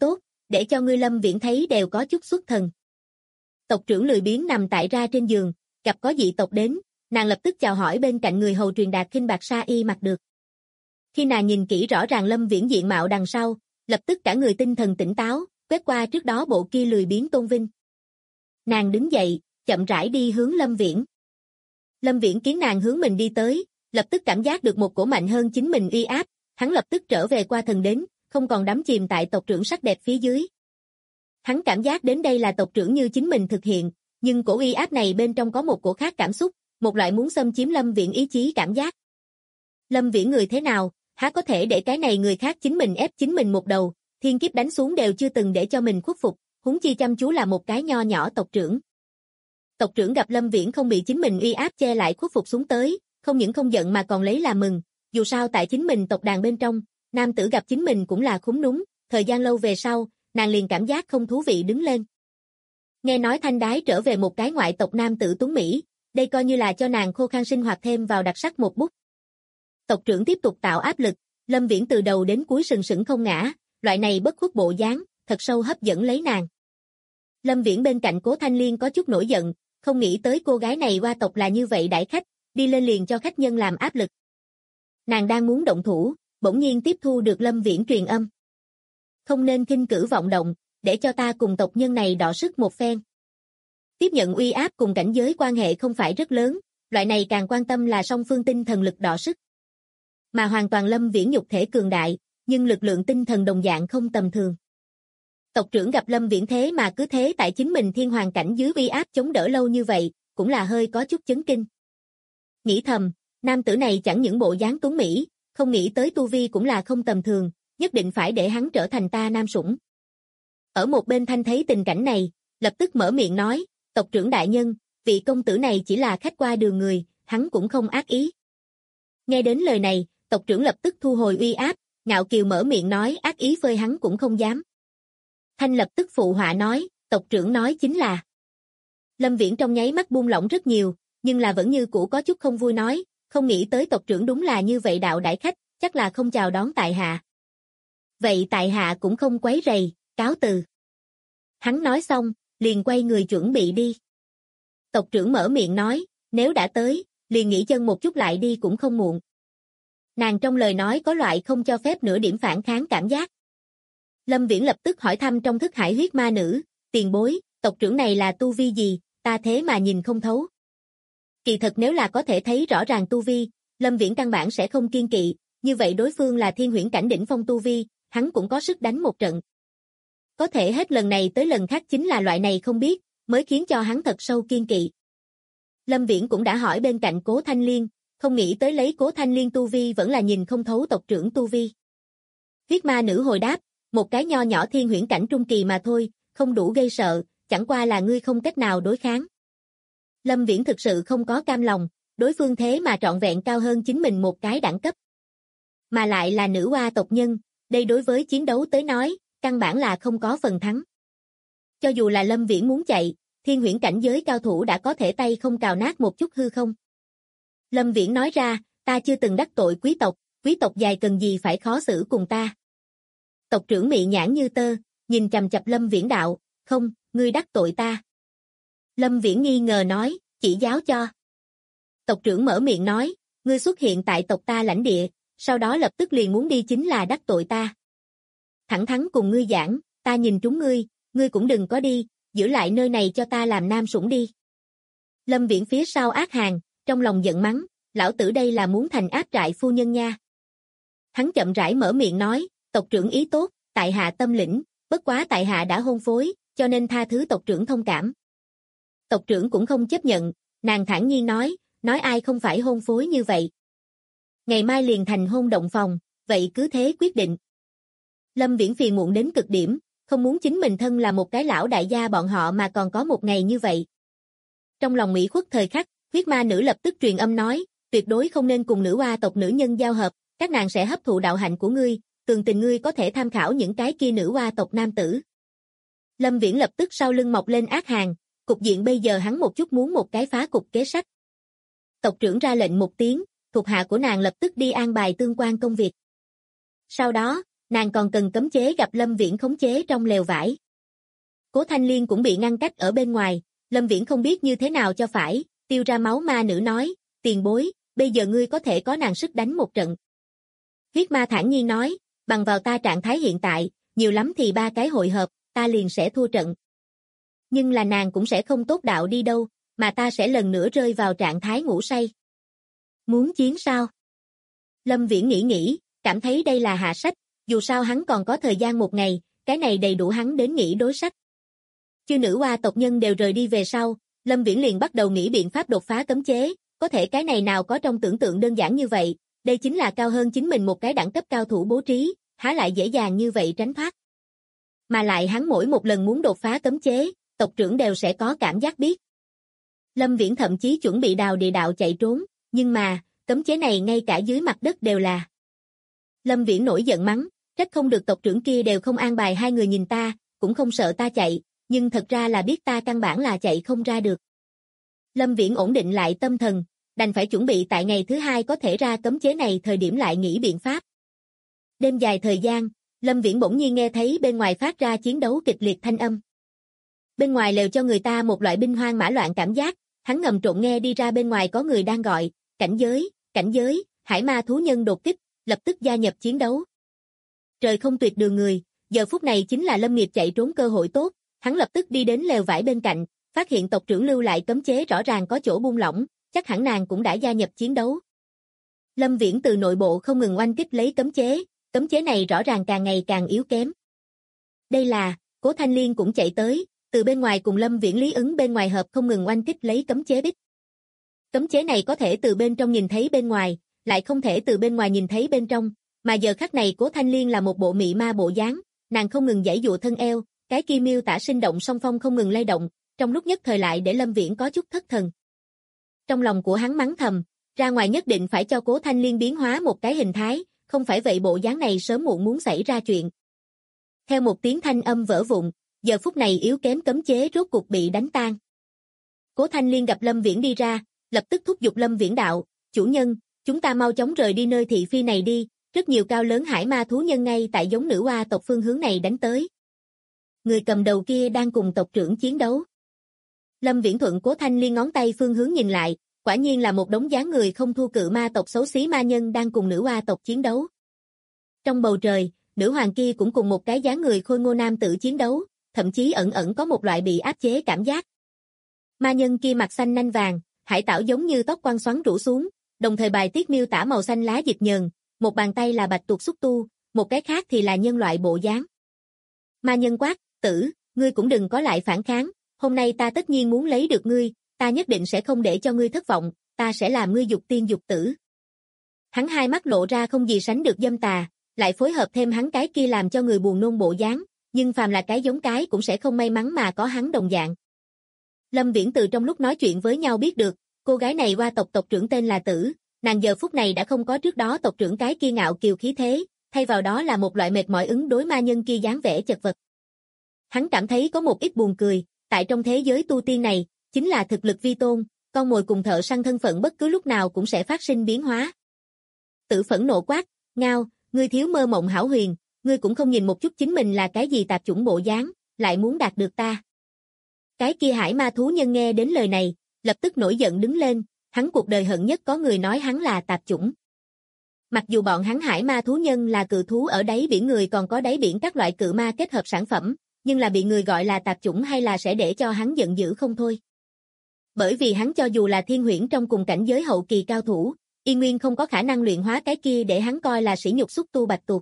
để cho ngươi Lâm Viễn thấy đều có chút xuất thần. Tộc trưởng lười biếng nằm tại ra trên giường, gặp có dị tộc đến, nàng lập tức chào hỏi bên cạnh người hầu truyền đạt khinh bạc sa y mặc được. Khi nàng nhìn kỹ rõ ràng Lâm Viễn diện mạo đằng sau, lập tức cả người tinh thần tỉnh táo, quét qua trước đó bộ kia lười biếng tôn vinh. Nàng đứng dậy, chậm rãi đi hướng Lâm Viễn. Lâm Viễn kiến nàng hướng mình đi tới, lập tức cảm giác được một cổ mạnh hơn chính mình uy áp, hắn lập tức trở về qua thần đến, không còn đắm chìm tại tộc trưởng sắc đẹp phía dưới. Hắn cảm giác đến đây là tộc trưởng như chính mình thực hiện, nhưng cổ uy áp này bên trong có một cổ khác cảm xúc, một loại muốn xâm chiếm Lâm Viễn ý chí cảm giác. Lâm Viễn người thế nào, há có thể để cái này người khác chính mình ép chính mình một đầu, thiên kiếp đánh xuống đều chưa từng để cho mình khuất phục, huống chi chăm chú là một cái nho nhỏ tộc trưởng. Tộc trưởng gặp Lâm Viễn không bị chính mình uy áp che lại khuất phục xuống tới, không những không giận mà còn lấy làm mừng, dù sao tại chính mình tộc đàn bên trong, nam tử gặp chính mình cũng là khúm núm, thời gian lâu về sau, nàng liền cảm giác không thú vị đứng lên. Nghe nói Thanh Đái trở về một cái ngoại tộc nam tử tuấn Mỹ, đây coi như là cho nàng khô khan sinh hoạt thêm vào đặc sắc một bút. Tộc trưởng tiếp tục tạo áp lực, Lâm Viễn từ đầu đến cuối sừng sững không ngã, loại này bất khuất bộ dáng, thật sâu hấp dẫn lấy nàng. Lâm Viễn bên cạnh Cố Thanh Liên có chút nổi giận, không nghĩ tới cô gái này Hoa tộc là như vậy đãi khách, đi lên liền cho khách nhân làm áp lực. Nàng đang muốn động thủ, bỗng nhiên tiếp thu được Lâm Viễn truyền âm. Không nên khinh cử vọng động, để cho ta cùng tộc nhân này đọ sức một phen. Tiếp nhận uy áp cùng cảnh giới quan hệ không phải rất lớn, loại này càng quan tâm là song phương tinh thần lực đọ sức. Mà hoàn toàn Lâm Viễn nhục thể cường đại, nhưng lực lượng tinh thần đồng dạng không tầm thường. Tộc trưởng gặp Lâm Viễn thế mà cứ thế tại chính mình thiên hoàng cảnh dưới uy áp chống đỡ lâu như vậy, cũng là hơi có chút chấn kinh. Nghĩ thầm, nam tử này chẳng những bộ dáng tuấn Mỹ, không nghĩ tới tu vi cũng là không tầm thường, nhất định phải để hắn trở thành ta nam sủng. Ở một bên Thanh thấy tình cảnh này, lập tức mở miệng nói, tộc trưởng đại nhân, vị công tử này chỉ là khách qua đường người, hắn cũng không ác ý. Nghe đến lời này, tộc trưởng lập tức thu hồi uy áp, ngạo kiều mở miệng nói ác ý phơi hắn cũng không dám. Thanh lập tức phụ họa nói, tộc trưởng nói chính là. Lâm Viễn trong nháy mắt buông lỏng rất nhiều, nhưng là vẫn như cũ có chút không vui nói, không nghĩ tới tộc trưởng đúng là như vậy đạo đại khách, chắc là không chào đón tại hạ. Vậy tại hạ cũng không quấy rầy, cáo từ. Hắn nói xong, liền quay người chuẩn bị đi. Tộc trưởng mở miệng nói, nếu đã tới, liền nghỉ chân một chút lại đi cũng không muộn. Nàng trong lời nói có loại không cho phép nửa điểm phản kháng cảm giác. Lâm Viễn lập tức hỏi thăm trong thức hải huyết ma nữ, tiền bối, tộc trưởng này là tu vi gì, ta thế mà nhìn không thấu. Kỳ thật nếu là có thể thấy rõ ràng tu vi, Lâm Viễn căn bản sẽ không kiên kỵ, như vậy đối phương là thiên huyễn cảnh đỉnh phong tu vi, hắn cũng có sức đánh một trận. Có thể hết lần này tới lần khác chính là loại này không biết, mới khiến cho hắn thật sâu kiên kỵ. Lâm Viễn cũng đã hỏi bên cạnh Cố Thanh Liên, không nghĩ tới lấy Cố Thanh Liên tu vi vẫn là nhìn không thấu tộc trưởng tu vi. Huyết ma nữ hồi đáp, một cái nho nhỏ thiên huyễn cảnh trung kỳ mà thôi, không đủ gây sợ, chẳng qua là ngươi không cách nào đối kháng. Lâm Viễn thực sự không có cam lòng, đối phương thế mà trọn vẹn cao hơn chính mình một cái đẳng cấp. Mà lại là nữ hoa tộc nhân, đây đối với chiến đấu tới nói, căn bản là không có phần thắng. Cho dù là Lâm Viễn muốn chạy, thiên huyễn cảnh giới cao thủ đã có thể tay không cào nát một chút hư không. Lâm Viễn nói ra, ta chưa từng đắc tội quý tộc dài cần gì phải khó xử cùng ta. Tộc trưởng mị nhãn như tơ, nhìn chằm chằm Lâm Viễn đạo, không, ngươi đắc tội ta. Lâm Viễn nghi ngờ nói, chỉ giáo cho. Tộc trưởng mở miệng nói, ngươi xuất hiện tại tộc ta lãnh địa, sau đó lập tức liền muốn đi chính là đắc tội ta. Thẳng thắn cùng ngươi giảng, ta nhìn trúng ngươi cũng đừng có đi, giữ lại nơi này cho ta làm nam sủng đi. Lâm Viễn phía sau ác hàng, trong lòng giận mắng, lão tử đây là muốn thành áp trại phu nhân nha. Hắn chậm rãi mở miệng nói, tộc trưởng ý tốt, tại hạ tâm lĩnh, bất quá tại hạ đã hôn phối, cho nên tha thứ tộc trưởng thông cảm. Tộc trưởng cũng không chấp nhận, nàng thản nhiên nói ai không phải hôn phối như vậy. Ngày mai liền thành hôn động phòng, vậy cứ thế quyết định. Lâm Viễn phiền muộn đến cực điểm, không muốn chính mình thân là một cái lão đại gia bọn họ mà còn có một ngày như vậy. Trong lòng mỹ khuất thời khắc, huyết ma nữ lập tức truyền âm nói, tuyệt đối không nên cùng nữ hoa tộc nữ nhân giao hợp, các nàng sẽ hấp thụ đạo hạnh của ngươi, tường tình ngươi có thể tham khảo những cái kia nữ hoa tộc nam tử. Lâm Viễn lập tức sau lưng mọc lên ác hàng, cục diện bây giờ hắn một chút muốn một cái phá cục kế sách. Tộc trưởng ra lệnh một tiếng, thuộc hạ của nàng lập tức đi an bài tương quan công việc. Sau đó, nàng còn cần cấm chế gặp Lâm Viễn khống chế trong lều vải. Cố Thanh Liên cũng bị ngăn cách ở bên ngoài, Lâm Viễn không biết như thế nào cho phải, tiêu ra máu ma nữ nói, tiền bối, bây giờ ngươi có thể có nàng sức đánh một trận. Huyết ma thản nhiên nói, bằng vào ta trạng thái hiện tại, nhiều lắm thì 3 cái hội hợp, ta liền sẽ thua trận. Nhưng là nàng cũng sẽ không tốt đạo đi đâu, mà ta sẽ lần nữa rơi vào trạng thái ngủ say. Muốn chiến sao? Lâm Viễn nghĩ, cảm thấy đây là hạ sách, dù sao hắn còn có thời gian 1 ngày, cái này đầy đủ hắn đến nghĩ đối sách. Chư nữ hoa tộc nhân đều rời đi về sau, Lâm Viễn liền bắt đầu nghĩ biện pháp đột phá cấm chế, có thể cái này nào có trong tưởng tượng đơn giản như vậy, đây chính là cao hơn chính mình một cái đẳng cấp cao thủ bố trí, há lại dễ dàng như vậy tránh thoát. Mà lại hắn mỗi một lần muốn đột phá cấm chế, tộc trưởng đều sẽ có cảm giác biết. Lâm Viễn thậm chí chuẩn bị đào địa đạo chạy trốn, nhưng mà, cấm chế này ngay cả dưới mặt đất đều là. Lâm Viễn nổi giận mắng, trách không được tộc trưởng kia đều không an bài 2 người nhìn ta, cũng không sợ ta chạy, nhưng thật ra là biết ta căn bản là chạy không ra được. Lâm Viễn ổn định lại tâm thần, đành phải chuẩn bị tại ngày thứ 2 có thể ra cấm chế này thời điểm lại nghĩ biện pháp. Đêm dài thời gian, Lâm Viễn bỗng nhiên nghe thấy bên ngoài phát ra chiến đấu kịch liệt thanh âm. Bên ngoài lều cho người ta một loại binh hoang mã loạn cảm giác, hắn ngầm trộn nghe đi ra bên ngoài có người đang gọi, cảnh giới, hải ma thú nhân đột kích, lập tức gia nhập chiến đấu. Trời không tuyệt đường người, giờ phút này chính là Lâm Nghiệp chạy trốn cơ hội tốt, hắn lập tức đi đến lều vải bên cạnh, phát hiện tộc trưởng lưu lại cấm chế rõ ràng có chỗ buông lỏng, chắc hẳn nàng cũng đã gia nhập chiến đấu. Lâm Viễn từ nội bộ không ngừng oanh kích lấy cấm chế này rõ ràng càng ngày càng yếu kém. Đây là, Cố Thanh Liên cũng chạy tới, từ bên ngoài cùng Lâm Viễn lý ứng bên ngoài hợp không ngừng oanh kích lấy cấm chế bích. Cấm chế này có thể từ bên trong nhìn thấy bên ngoài, lại không thể từ bên ngoài nhìn thấy bên trong, mà giờ khắc này Cố Thanh Liên là một bộ mị ma bộ dáng, nàng không ngừng giãy dụa thân eo, cái kia miêu tả sinh động song phong không ngừng lay động, trong lúc nhất thời lại để Lâm Viễn có chút thất thần. Trong lòng của hắn mắng thầm, ra ngoài nhất định phải cho Cố Thanh Liên biến hóa một cái hình thái, không phải vậy bộ dáng này sớm muộn muốn xảy ra chuyện. Theo một tiếng thanh âm vỡ vụn, giờ phút này yếu kém cấm chế rốt cuộc bị đánh tan. Cố Thanh Liên gặp Lâm Viễn đi ra, lập tức thúc giục Lâm Viễn đạo, chủ nhân, chúng ta mau chóng rời đi nơi thị phi này đi, rất nhiều cao lớn hải ma thú nhân ngay tại giống nữ hoa tộc phương hướng này đánh tới. Người cầm đầu kia đang cùng tộc trưởng chiến đấu. Lâm Viễn thuận Cố Thanh Liên ngón tay phương hướng nhìn lại, quả nhiên là một đống dáng người không thua cự ma tộc xấu xí ma nhân đang cùng nữ hoa tộc chiến đấu. Trong bầu trời, nữ hoàng kia cũng cùng một cái dáng người khôi ngô nam tử chiến đấu, thậm chí ẩn ẩn có một loại bị áp chế cảm giác. Ma nhân kia mặt xanh nanh vàng, hải tảo giống như tóc quăn xoắn rủ xuống, đồng thời bài tiết miêu tả màu xanh lá dịch nhờn, một bàn tay là bạch tuộc xúc tu, một cái khác thì là nhân loại bộ dáng. Ma nhân quát, tử, ngươi cũng đừng có lại phản kháng, hôm nay ta tất nhiên muốn lấy được ngươi, ta nhất định sẽ không để cho ngươi thất vọng, ta sẽ làm ngươi dục tiên dục tử. Hắn hai mắt lộ ra không gì sánh được dâm tà, lại phối hợp thêm hắn cái kia làm cho người buồn nôn bộ dáng, nhưng phàm là cái giống cái cũng sẽ không may mắn mà có hắn đồng dạng. Lâm Viễn từ trong lúc nói chuyện với nhau biết được, cô gái này hoa tộc tộc trưởng tên là Tử, nàng giờ phút này đã không có trước đó tộc trưởng cái kia ngạo kiều khí thế, thay vào đó là một loại mệt mỏi ứng đối ma nhân kia dáng vẻ chật vật. Hắn cảm thấy có một ít buồn cười, tại trong thế giới tu tiên này, chính là thực lực vi tôn, con mồi cùng thợ săn thân phận bất cứ lúc nào cũng sẽ phát sinh biến hóa. Tử phẫn nộ quát, ngao, ngươi thiếu mơ mộng hão huyền, ngươi cũng không nhìn một chút chính mình là cái gì tạp chủng bộ dáng, lại muốn đạt được ta. Cái kia hải ma thú nhân nghe đến lời này, lập tức nổi giận đứng lên, hắn cuộc đời hận nhất có người nói hắn là tạp chủng. Mặc dù bọn hắn hải ma thú nhân là cự thú ở đáy biển người còn có đáy biển các loại cự ma kết hợp sản phẩm, nhưng là bị người gọi là tạp chủng hay là sẽ để cho hắn giận dữ không thôi. Bởi vì hắn cho dù là thiên huyễn trong cùng cảnh giới hậu kỳ cao thủ, y nguyên không có khả năng luyện hóa cái kia để hắn coi là sỉ nhục xúc tu bạch tuộc.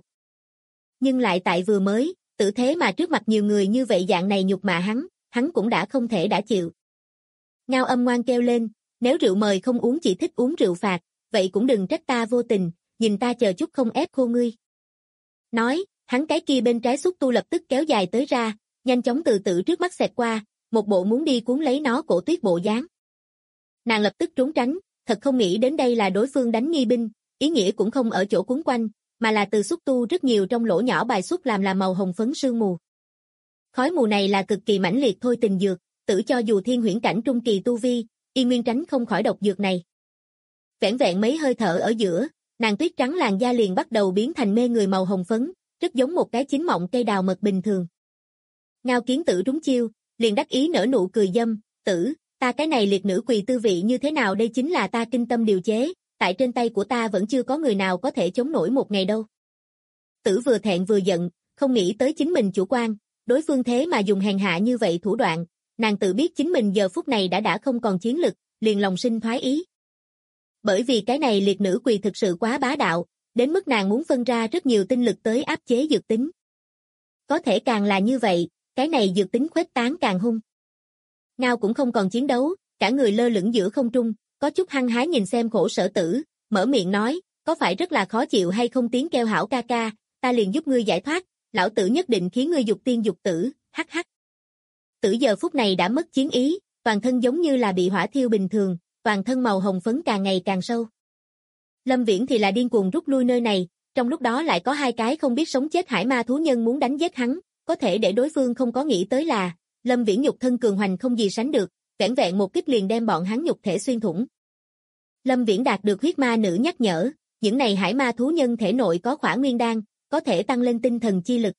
Nhưng lại tại vừa mới, Tử thế mà trước mặt nhiều người như vậy dạng này nhục mạ hắn cũng đã không thể đã chịu. Ngao âm ngoan kêu lên, nếu rượu mời không uống chỉ thích uống rượu phạt, vậy cũng đừng trách ta vô tình, nhìn ta chờ chút không ép khô ngươi. Nói, hắn cái kia bên trái xúc tu lập tức kéo dài tới ra, nhanh chóng từ Tử trước mắt xẹt qua, một bộ muốn đi cuốn lấy nó cổ tuyết bộ dáng. Nàng lập tức trốn tránh, thật không nghĩ đến đây là đối phương đánh nghi binh, ý nghĩa cũng không ở chỗ cuốn quanh, mà là từ xúc tu rất nhiều trong lỗ nhỏ bài xuất làm màu hồng phấn sương mù. Khói mù này là cực kỳ mãnh liệt thôi tình dược, Tử cho dù thiên huyễn cảnh trung kỳ tu vi, y nguyên tránh không khỏi độc dược này. Vẻn vẹn mấy hơi thở ở giữa, nàng tuyết trắng làn da liền bắt đầu biến thành mê người màu hồng phấn, rất giống một cái chín mọng cây đào mật bình thường. Ngao Kiến Tử trúng chiêu, liền đắc ý nở nụ cười dâm, "Tử, ta cái này liệt nữ quỳ tư vị như thế nào, đây chính là ta kinh tâm điều chế, tại trên tay của ta vẫn chưa có người nào có thể chống nổi một ngày đâu." Tử vừa thẹn vừa giận, không nghĩ tới chính mình chủ quan, đối phương thế mà dùng hèn hạ như vậy thủ đoạn, nàng tự biết chính mình giờ phút này đã không còn chiến lực, liền lòng sinh thoái ý. Bởi vì cái này liệt nữ quỳ thực sự quá bá đạo, đến mức nàng muốn phân ra rất nhiều tinh lực tới áp chế dược tính. Có thể càng là như vậy, cái này dược tính khuếch tán càng hung. Ngao cũng không còn chiến đấu, cả người lơ lửng giữa không trung, có chút hăng hái nhìn xem Khổ Sở Tử, mở miệng nói, "Có phải rất là khó chịu hay không?" Tiếng kêu hảo ca ca, "Ta liền giúp ngươi giải thoát, lão tử nhất định khiến ngươi dục tiên dục tử." Hắc hắc. Tử giờ phút này đã mất chiến ý, toàn thân giống như là bị hỏa thiêu bình thường, toàn thân màu hồng phấn càng ngày càng sâu. Lâm Viễn thì là điên cuồng rút lui nơi này, trong lúc đó lại có hai cái không biết sống chết hải ma thú nhân muốn đánh giết hắn, có thể để đối phương không có nghĩ tới là, Lâm Viễn nhục thân cường hoành không gì sánh được, vẻn vẹn một kích liền đem bọn hắn nhục thể xuyên thủng. Lâm Viễn đạt được huyết ma nữ nhắc nhở, những này hải ma thú nhân thể nội có Khỏa Nguyên Đan, có thể tăng lên tinh thần chi lực.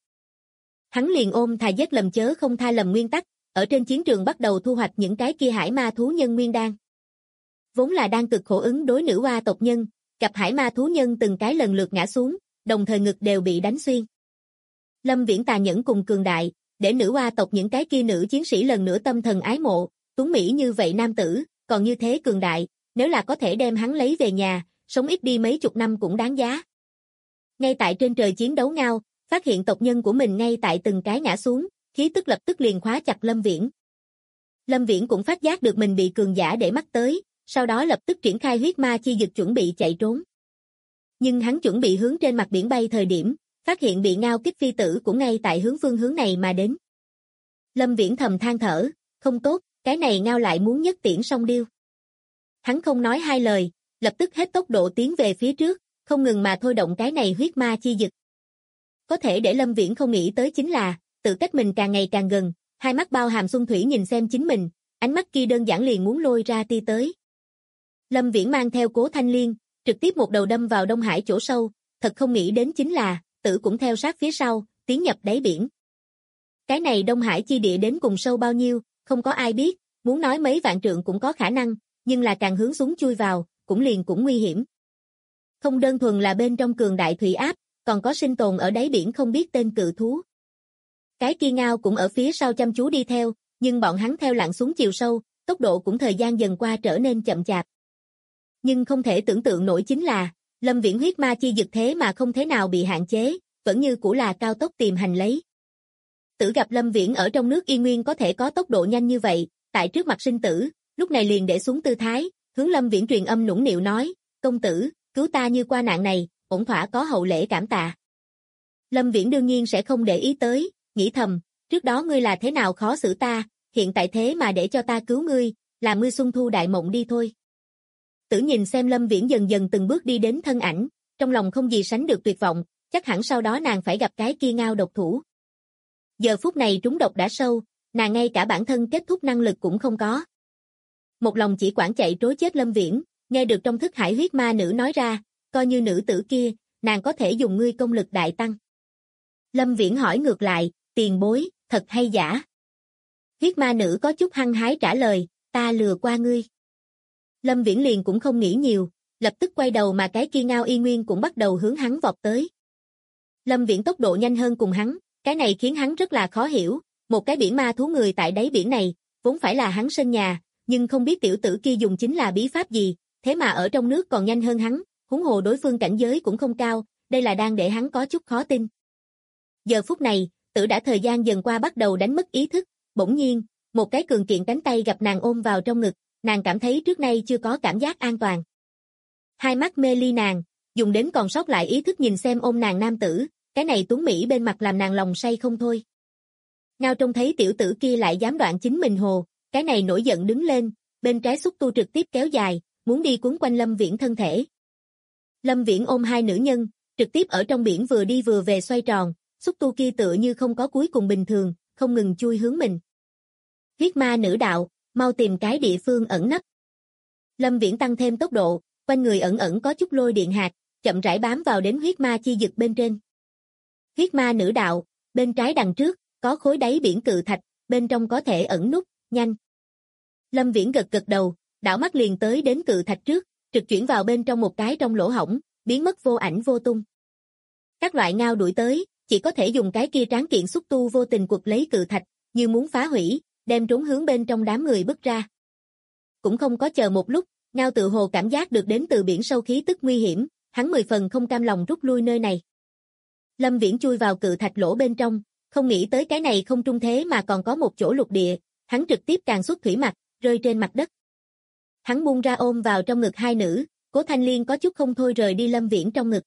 Hắn liền ôm thà giết lầm chớ không tha lầm nguyên tắc, ở trên chiến trường bắt đầu thu hoạch những cái kia hải ma thú nhân nguyên đan. Vốn là đang cực khổ ứng đối nữ oa tộc nhân, gặp hải ma thú nhân từng cái lần lượt ngã xuống, đồng thời ngực đều bị đánh xuyên. Lâm Viễn tà nhẫn cùng cường đại, để nữ oa tộc những cái kia nữ chiến sĩ lần nữa tâm thần ái mộ, tuấn mỹ như vậy nam tử, còn như thế cường đại, nếu là có thể đem hắn lấy về nhà, sống ít đi mấy chục năm cũng đáng giá. Ngay tại trên trời chiến đấu Ngao, phát hiện tộc nhân của mình ngay tại từng cái ngã xuống, khí tức lập tức liền khóa chặt Lâm Viễn. Lâm Viễn cũng phát giác được mình bị cường giả để mắt tới, sau đó lập tức triển khai huyết ma chi dực chuẩn bị chạy trốn. Nhưng hắn chuẩn bị hướng trên mặt biển bay thời điểm, phát hiện bị Ngao kích phi tử cũng ngay tại phương hướng này mà đến. Lâm Viễn thầm than thở, không tốt, cái này Ngao lại muốn nhất tiễn song điêu. Hắn không nói hai lời, lập tức hết tốc độ tiến về phía trước, không ngừng mà thôi động cái này huyết ma chi dực. Có thể để Lâm Viễn không nghĩ tới chính là, tự cách mình càng ngày càng gần, hai mắt bao hàm xuân thủy nhìn xem chính mình, ánh mắt kia đơn giản liền muốn lôi ra tia tới. Lâm Viễn mang theo Cố Thanh Liên, trực tiếp một đầu đâm vào Đông Hải chỗ sâu, thật không nghĩ đến chính là, Tử cũng theo sát phía sau, tiến nhập đáy biển. Cái này Đông Hải chi địa đến cùng sâu bao nhiêu, không có ai biết, muốn nói mấy vạn trượng cũng có khả năng, nhưng là càng hướng xuống chui vào, cũng nguy hiểm. Không đơn thuần là bên trong cường đại thủy áp, còn có sinh tồn ở đáy biển không biết tên cự thú. Cái kia Ngao cũng ở phía sau chăm chú đi theo, nhưng bọn hắn theo lặn xuống chiều sâu, tốc độ cũng thời gian dần qua trở nên chậm chạp. Nhưng không thể tưởng tượng nổi chính là, Lâm Viễn huyết ma chi dực thế mà không thế nào bị hạn chế, vẫn như cũ là cao tốc tìm hành lấy. Tử gặp Lâm Viễn ở trong nước y nguyên có thể có tốc độ nhanh như vậy, tại trước mặt sinh tử, lúc này liền để xuống tư thái, hướng Lâm Viễn truyền âm nũng nịu nói, "Công tử, cứu ta như qua nạn này, ổn thỏa có hậu lễ cảm tạ." Lâm Viễn đương nhiên sẽ không để ý tới, nghĩ thầm, trước đó ngươi là thế nào khó xử ta, hiện tại thế mà để cho ta cứu ngươi, làm ngươi xuân thu đại mộng đi thôi. Tử nhìn xem Lâm Viễn dần dần từng bước đi đến thân ảnh, trong lòng không gì sánh được tuyệt vọng, chắc hẳn sau đó nàng phải gặp cái kia Ngao độc thủ. Giờ phút này trúng độc đã sâu, nàng ngay cả bản thân kết thúc năng lực cũng không có. Một lòng chỉ quản chạy trối chết Lâm Viễn, nghe được trong thức hải huyết ma nữ nói ra, coi như nữ tử kia, nàng có thể dùng ngươi công lực đại tăng. Lâm Viễn hỏi ngược lại, tiền bối, thật hay giả? Huyết ma nữ có chút hăng hái trả lời, ta lừa qua ngươi. Lâm Viễn liền cũng không nghĩ nhiều, lập tức quay đầu mà cái kia Ngao y nguyên cũng bắt đầu hướng hắn vọt tới. Lâm Viễn tốc độ nhanh hơn cùng hắn, cái này khiến hắn rất là khó hiểu, một cái biển ma thú người tại đáy biển này, vốn phải là hắn sân nhà, nhưng không biết tiểu tử kia dùng chính là bí pháp gì, thế mà ở trong nước còn nhanh hơn hắn, huống hồ đối phương cảnh giới cũng không cao, đây là đang để hắn có chút khó tin. Giờ phút này, Tử đã thời gian dần qua bắt đầu đánh mất ý thức, bỗng nhiên, một cái cường kiện cánh tay gặp nàng ôm vào trong ngực, nàng cảm thấy trước nay chưa có cảm giác an toàn. Hai mắt mê ly nàng, dùng đến còn sót lại ý thức nhìn xem ôm nàng nam tử, cái này tuấn mỹ bên mặt làm nàng lòng say không thôi. Ngao trông thấy tiểu tử kia lại dám đoạn chính mình hồ, cái này nổi giận đứng lên, bên trái xúc tu trực tiếp kéo dài, muốn đi cuốn quanh Lâm Viễn thân thể. Lâm Viễn ôm hai nữ nhân, trực tiếp ở trong biển vừa đi vừa về xoay tròn, xúc tu kia tựa như không có cuối cùng bình thường, không ngừng chui hướng mình. Huyết ma nữ đạo, mau tìm cái địa phương ẩn nấp. Lâm Viễn tăng thêm tốc độ, quanh người ẩn ẩn có chút lôi điện hạt, chậm rãi bám vào đến huyết ma chi dực bên trên. Huyết ma nữ đạo, bên trái đằng trước, có khối đáy biển cự thạch, bên trong có thể ẩn núp, nhanh. Lâm Viễn gật gật đầu, đảo mắt liền tới đến cự thạch trước, trực chuyển vào bên trong một cái trong lỗ hổng, biến mất vô ảnh vô tung. Các loại ngao đuổi tới, chỉ có thể dùng cái kia tráng kiện xúc tu vô tình quật lấy cự thạch, như muốn phá hủy, đem trốn hướng bên trong đám người bứt ra. Cũng không có chờ một lúc, ngao tự hồ cảm giác được đến từ biển sâu khí tức nguy hiểm, hắn 10 phần không cam lòng rút lui nơi này. Lâm Viễn chui vào cự thạch lỗ bên trong, không nghĩ tới cái này không trung thế mà còn có một chỗ lục địa, hắn trực tiếp càng xuất thủy mặt, rơi trên mặt đất. Hắn buông ra ôm vào trong ngực hai nữ, Cố Thanh Liên có chút không thôi rời đi Lâm Viễn trong ngực.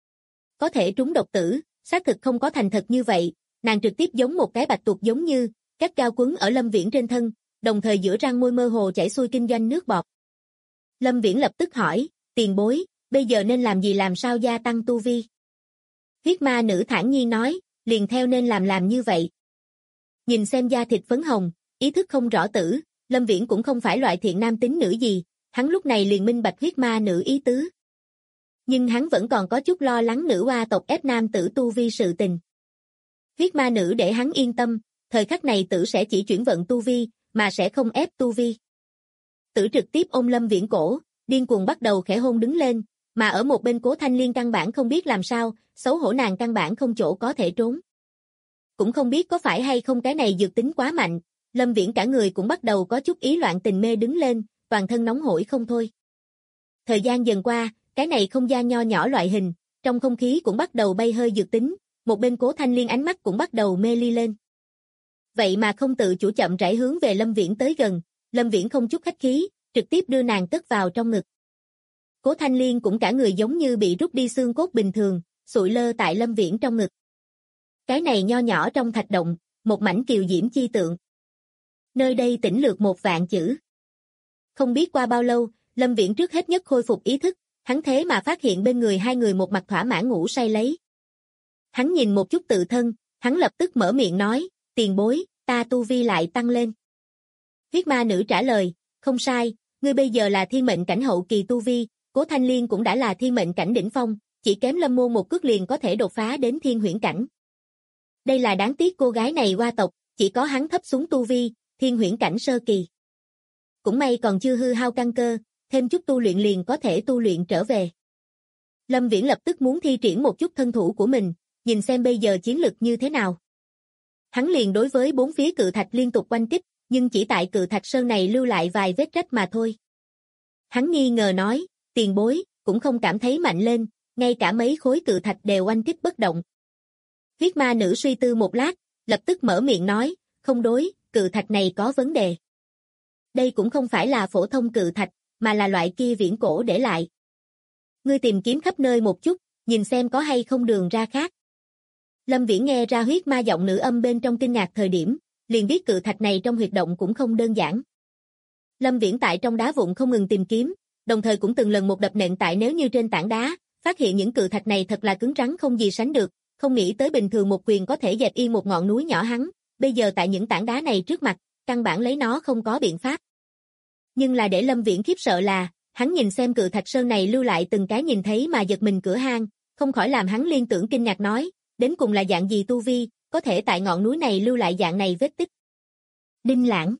Có thể trúng độc tử, xác thực không có thành thật như vậy, nàng trực tiếp giống một cái bạch tuộc giống như, gắt gao quấn ở Lâm Viễn trên thân, đồng thời giữa răng môi mơ hồ chảy xuôi kinh doanh nước bọt. Lâm Viễn lập tức hỏi, tiền bối, bây giờ nên làm gì làm sao gia tăng tu vi? Huyết ma nữ thản nhiên nói, liền theo nên làm như vậy. Nhìn xem da thịt phấn hồng, ý thức không rõ tử, Lâm Viễn cũng không phải loại thiện nam tín nữ gì, hắn lúc này liền minh bạch huyết ma nữ ý tứ. Nhưng hắn vẫn còn có chút lo lắng nữ oa tộc ép nam tử tu vi sự tình. Huyết ma nữ để hắn yên tâm, thời khắc này tử sẽ chỉ chuyển vận tu vi, mà sẽ không ép tu vi. Tử trực tiếp ôm Lâm Viễn cổ, điên cuồng bắt đầu khẽ hôn đứng lên, mà ở một bên Cố Thanh Liên căn bản không biết làm sao, xấu hổ nàng căn bản không chỗ có thể trốn. Cũng không biết có phải hay không cái này dược tính quá mạnh, Lâm Viễn cả người cũng bắt đầu có chút ý loạn tình mê đứng lên, toàn thân nóng hổi không thôi. Thời gian dần qua, cái này không gian nho nhỏ loại hình, trong không khí cũng bắt đầu bay hơi dược tính, một bên Cố Thanh Liên ánh mắt cũng bắt đầu mê ly lên. Vậy mà không tự chủ chậm rãi hướng về Lâm Viễn tới gần, Lâm Viễn không chút khách khí, trực tiếp đưa nàng cất vào trong ngực. Cố Thanh Liên cũng cả người giống như bị rút đi xương cốt bình thường, sụi lơ tại Lâm Viễn trong ngực. Cái này nho nhỏ trong thạch động, một mảnh kiều diễm chi tượng. Nơi đây tĩnh lược 1.000 chữ. Không biết qua bao lâu, Lâm Viễn trước hết nhất khôi phục ý thức, hắn thế mà phát hiện bên người hai người một mặt thỏa mãn ngủ say lấy. Hắn nhìn một chút tự thân, hắn lập tức mở miệng nói, tiền bối, ta tu vi lại tăng lên. Huyết ma nữ trả lời, không sai, ngươi bây giờ là thiên mệnh cảnh hậu kỳ tu vi, Cố Thanh Liên cũng đã là thiên mệnh cảnh đỉnh phong, chỉ kém Lâm môn một cước liền có thể đột phá đến thiên huyễn cảnh. Đây là đáng tiếc cô gái này oa tộc, chỉ có hắn thấp xuống tu vi, thiên huyễn cảnh sơ kỳ. Cũng may còn chưa hư hao căn cơ, thêm chút tu luyện liền có thể tu luyện trở về. Lâm Viễn lập tức muốn thi triển một chút thân thủ của mình, nhìn xem bây giờ chiến lực như thế nào. Hắn liền đối với bốn phía cự thạch liên tục oanh kích, nhưng chỉ tại cự thạch sơn này lưu lại vài vết rách mà thôi. Hắn nghi ngờ nói, tiền bối, cũng không cảm thấy mạnh lên, ngay cả mấy khối cự thạch đều oanh kích bất động. Huyết ma nữ suy tư một lát, lập tức mở miệng nói, không đối, cự thạch này có vấn đề. Đây cũng không phải là phổ thông cự thạch, mà là loại kia viễn cổ để lại. Ngươi tìm kiếm khắp nơi một chút, nhìn xem có hay không đường ra khác. Lâm Viễn nghe ra huyết ma giọng nữ âm bên trong kinh ngạc thời điểm, liền biết cự thạch này trong huyệt động cũng không đơn giản. Lâm Viễn tại trong đá vụn không ngừng tìm kiếm, đồng thời cũng từng lần một đập nện tại nếu như trên tảng đá, phát hiện những cự thạch này thật là cứng rắn không gì sánh được, không nghĩ tới bình thường một quyền có thể dẹp yên một ngọn núi nhỏ hắn, bây giờ tại những tảng đá này trước mặt, căn bản lấy nó không có biện pháp. Nhưng là để Lâm Viễn khiếp sợ là, hắn nhìn xem cự thạch sơn này lưu lại từng cái nhìn thấy mà giật mình cửa hang, không khỏi làm hắn liên tưởng kinh ngạc nói, đến cùng là dạng gì tu vi, có thể tại ngọn núi này lưu lại dạng này vết tích. Đinh lãng.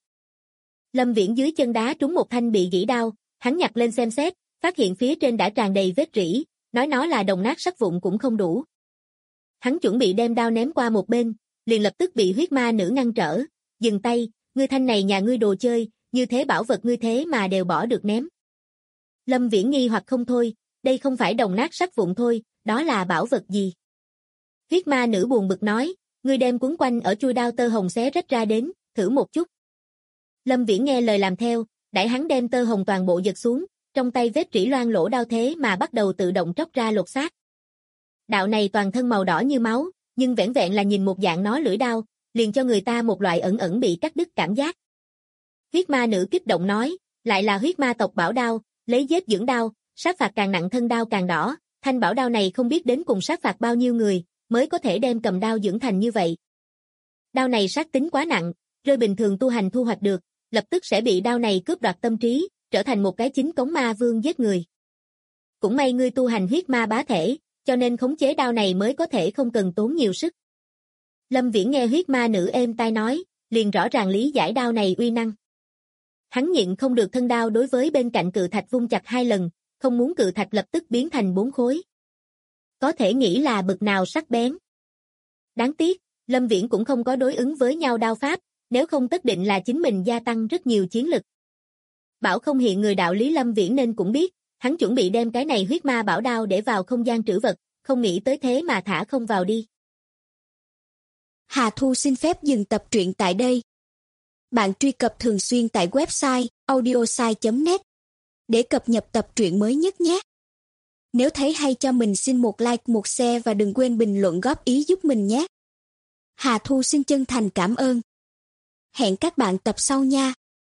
Lâm Viễn dưới chân đá trúng một thanh bị gỉ đao, hắn nhặt lên xem xét, phát hiện phía trên đã tràn đầy vết rỉ, nói nó là đồng nát sắt vụn cũng không đủ. Hắn chuẩn bị đem đao ném qua một bên, liền lập tức bị huyết ma nữ ngăn trở, dừng tay, ngươi thanh này nhà ngươi đồ chơi, như thế bảo vật ngươi thế mà đều bỏ được ném. Lâm Viễn nghi hoặc không thôi, đây không phải đồng nát sắt vụn thôi, đó là bảo vật gì? Huyết ma nữ buồn bực nói, ngươi đem quấn quanh ở chuôi đao tơ hồng xé rách ra đến, thử một chút. Lâm Viễn nghe lời làm theo, đãi hắn đem tơ hồng toàn bộ giật xuống, trong tay vết rỉ loang lỗ đao thế mà bắt đầu tự động tróc ra lột xác. Đạo này toàn thân màu đỏ như máu, nhưng vẻn vẹn là nhìn một dạng nó lưỡi đao, liền cho người ta một loại ẩn ẩn bị cắt đứt cảm giác. Huyết ma nữ kích động nói, lại là huyết ma tộc bảo đao, lấy giết dưỡng đao, sát phạt càng nặng thân đao càng đỏ, thanh bảo đao này không biết đến cùng sát phạt bao nhiêu người, mới có thể đem cầm đao dưỡng thành như vậy. Đao này sát tính quá nặng, rơi bình thường tu hành thu hoạch được, lập tức sẽ bị đao này cướp đoạt tâm trí, trở thành một cái chính cống ma vương giết người. Cũng may ngươi tu hành huyết ma bá thể, cho nên khống chế đao này mới có thể không cần tốn nhiều sức. Lâm Viễn nghe huyết ma nữ êm tai nói, liền rõ ràng lý giải đao này uy năng. Hắn nhịn không được thân đao đối với bên cạnh cự thạch vung chặt 2 lần, không muốn cự thạch lập tức biến thành 4 khối. Có thể nghĩ là bực nào sắc bén. Đáng tiếc, Lâm Viễn cũng không có đối ứng với nhau đao pháp, nếu không tất định là chính mình gia tăng rất nhiều chiến lực. Bảo không hiện người đạo lý Lâm Viễn nên cũng biết, hắn chuẩn bị đem cái này huyết ma bảo đao để vào không gian trữ vật, không nghĩ tới thế mà thả không vào đi. Hà Thu xin phép dừng tập truyện tại đây. Bạn truy cập thường xuyên tại website audiosai.net để cập nhật tập truyện mới nhất nhé. Nếu thấy hay cho mình xin một like, một share và đừng quên bình luận góp ý giúp mình nhé. Hà Thu xin chân thành cảm ơn. Hẹn các bạn tập sau nha.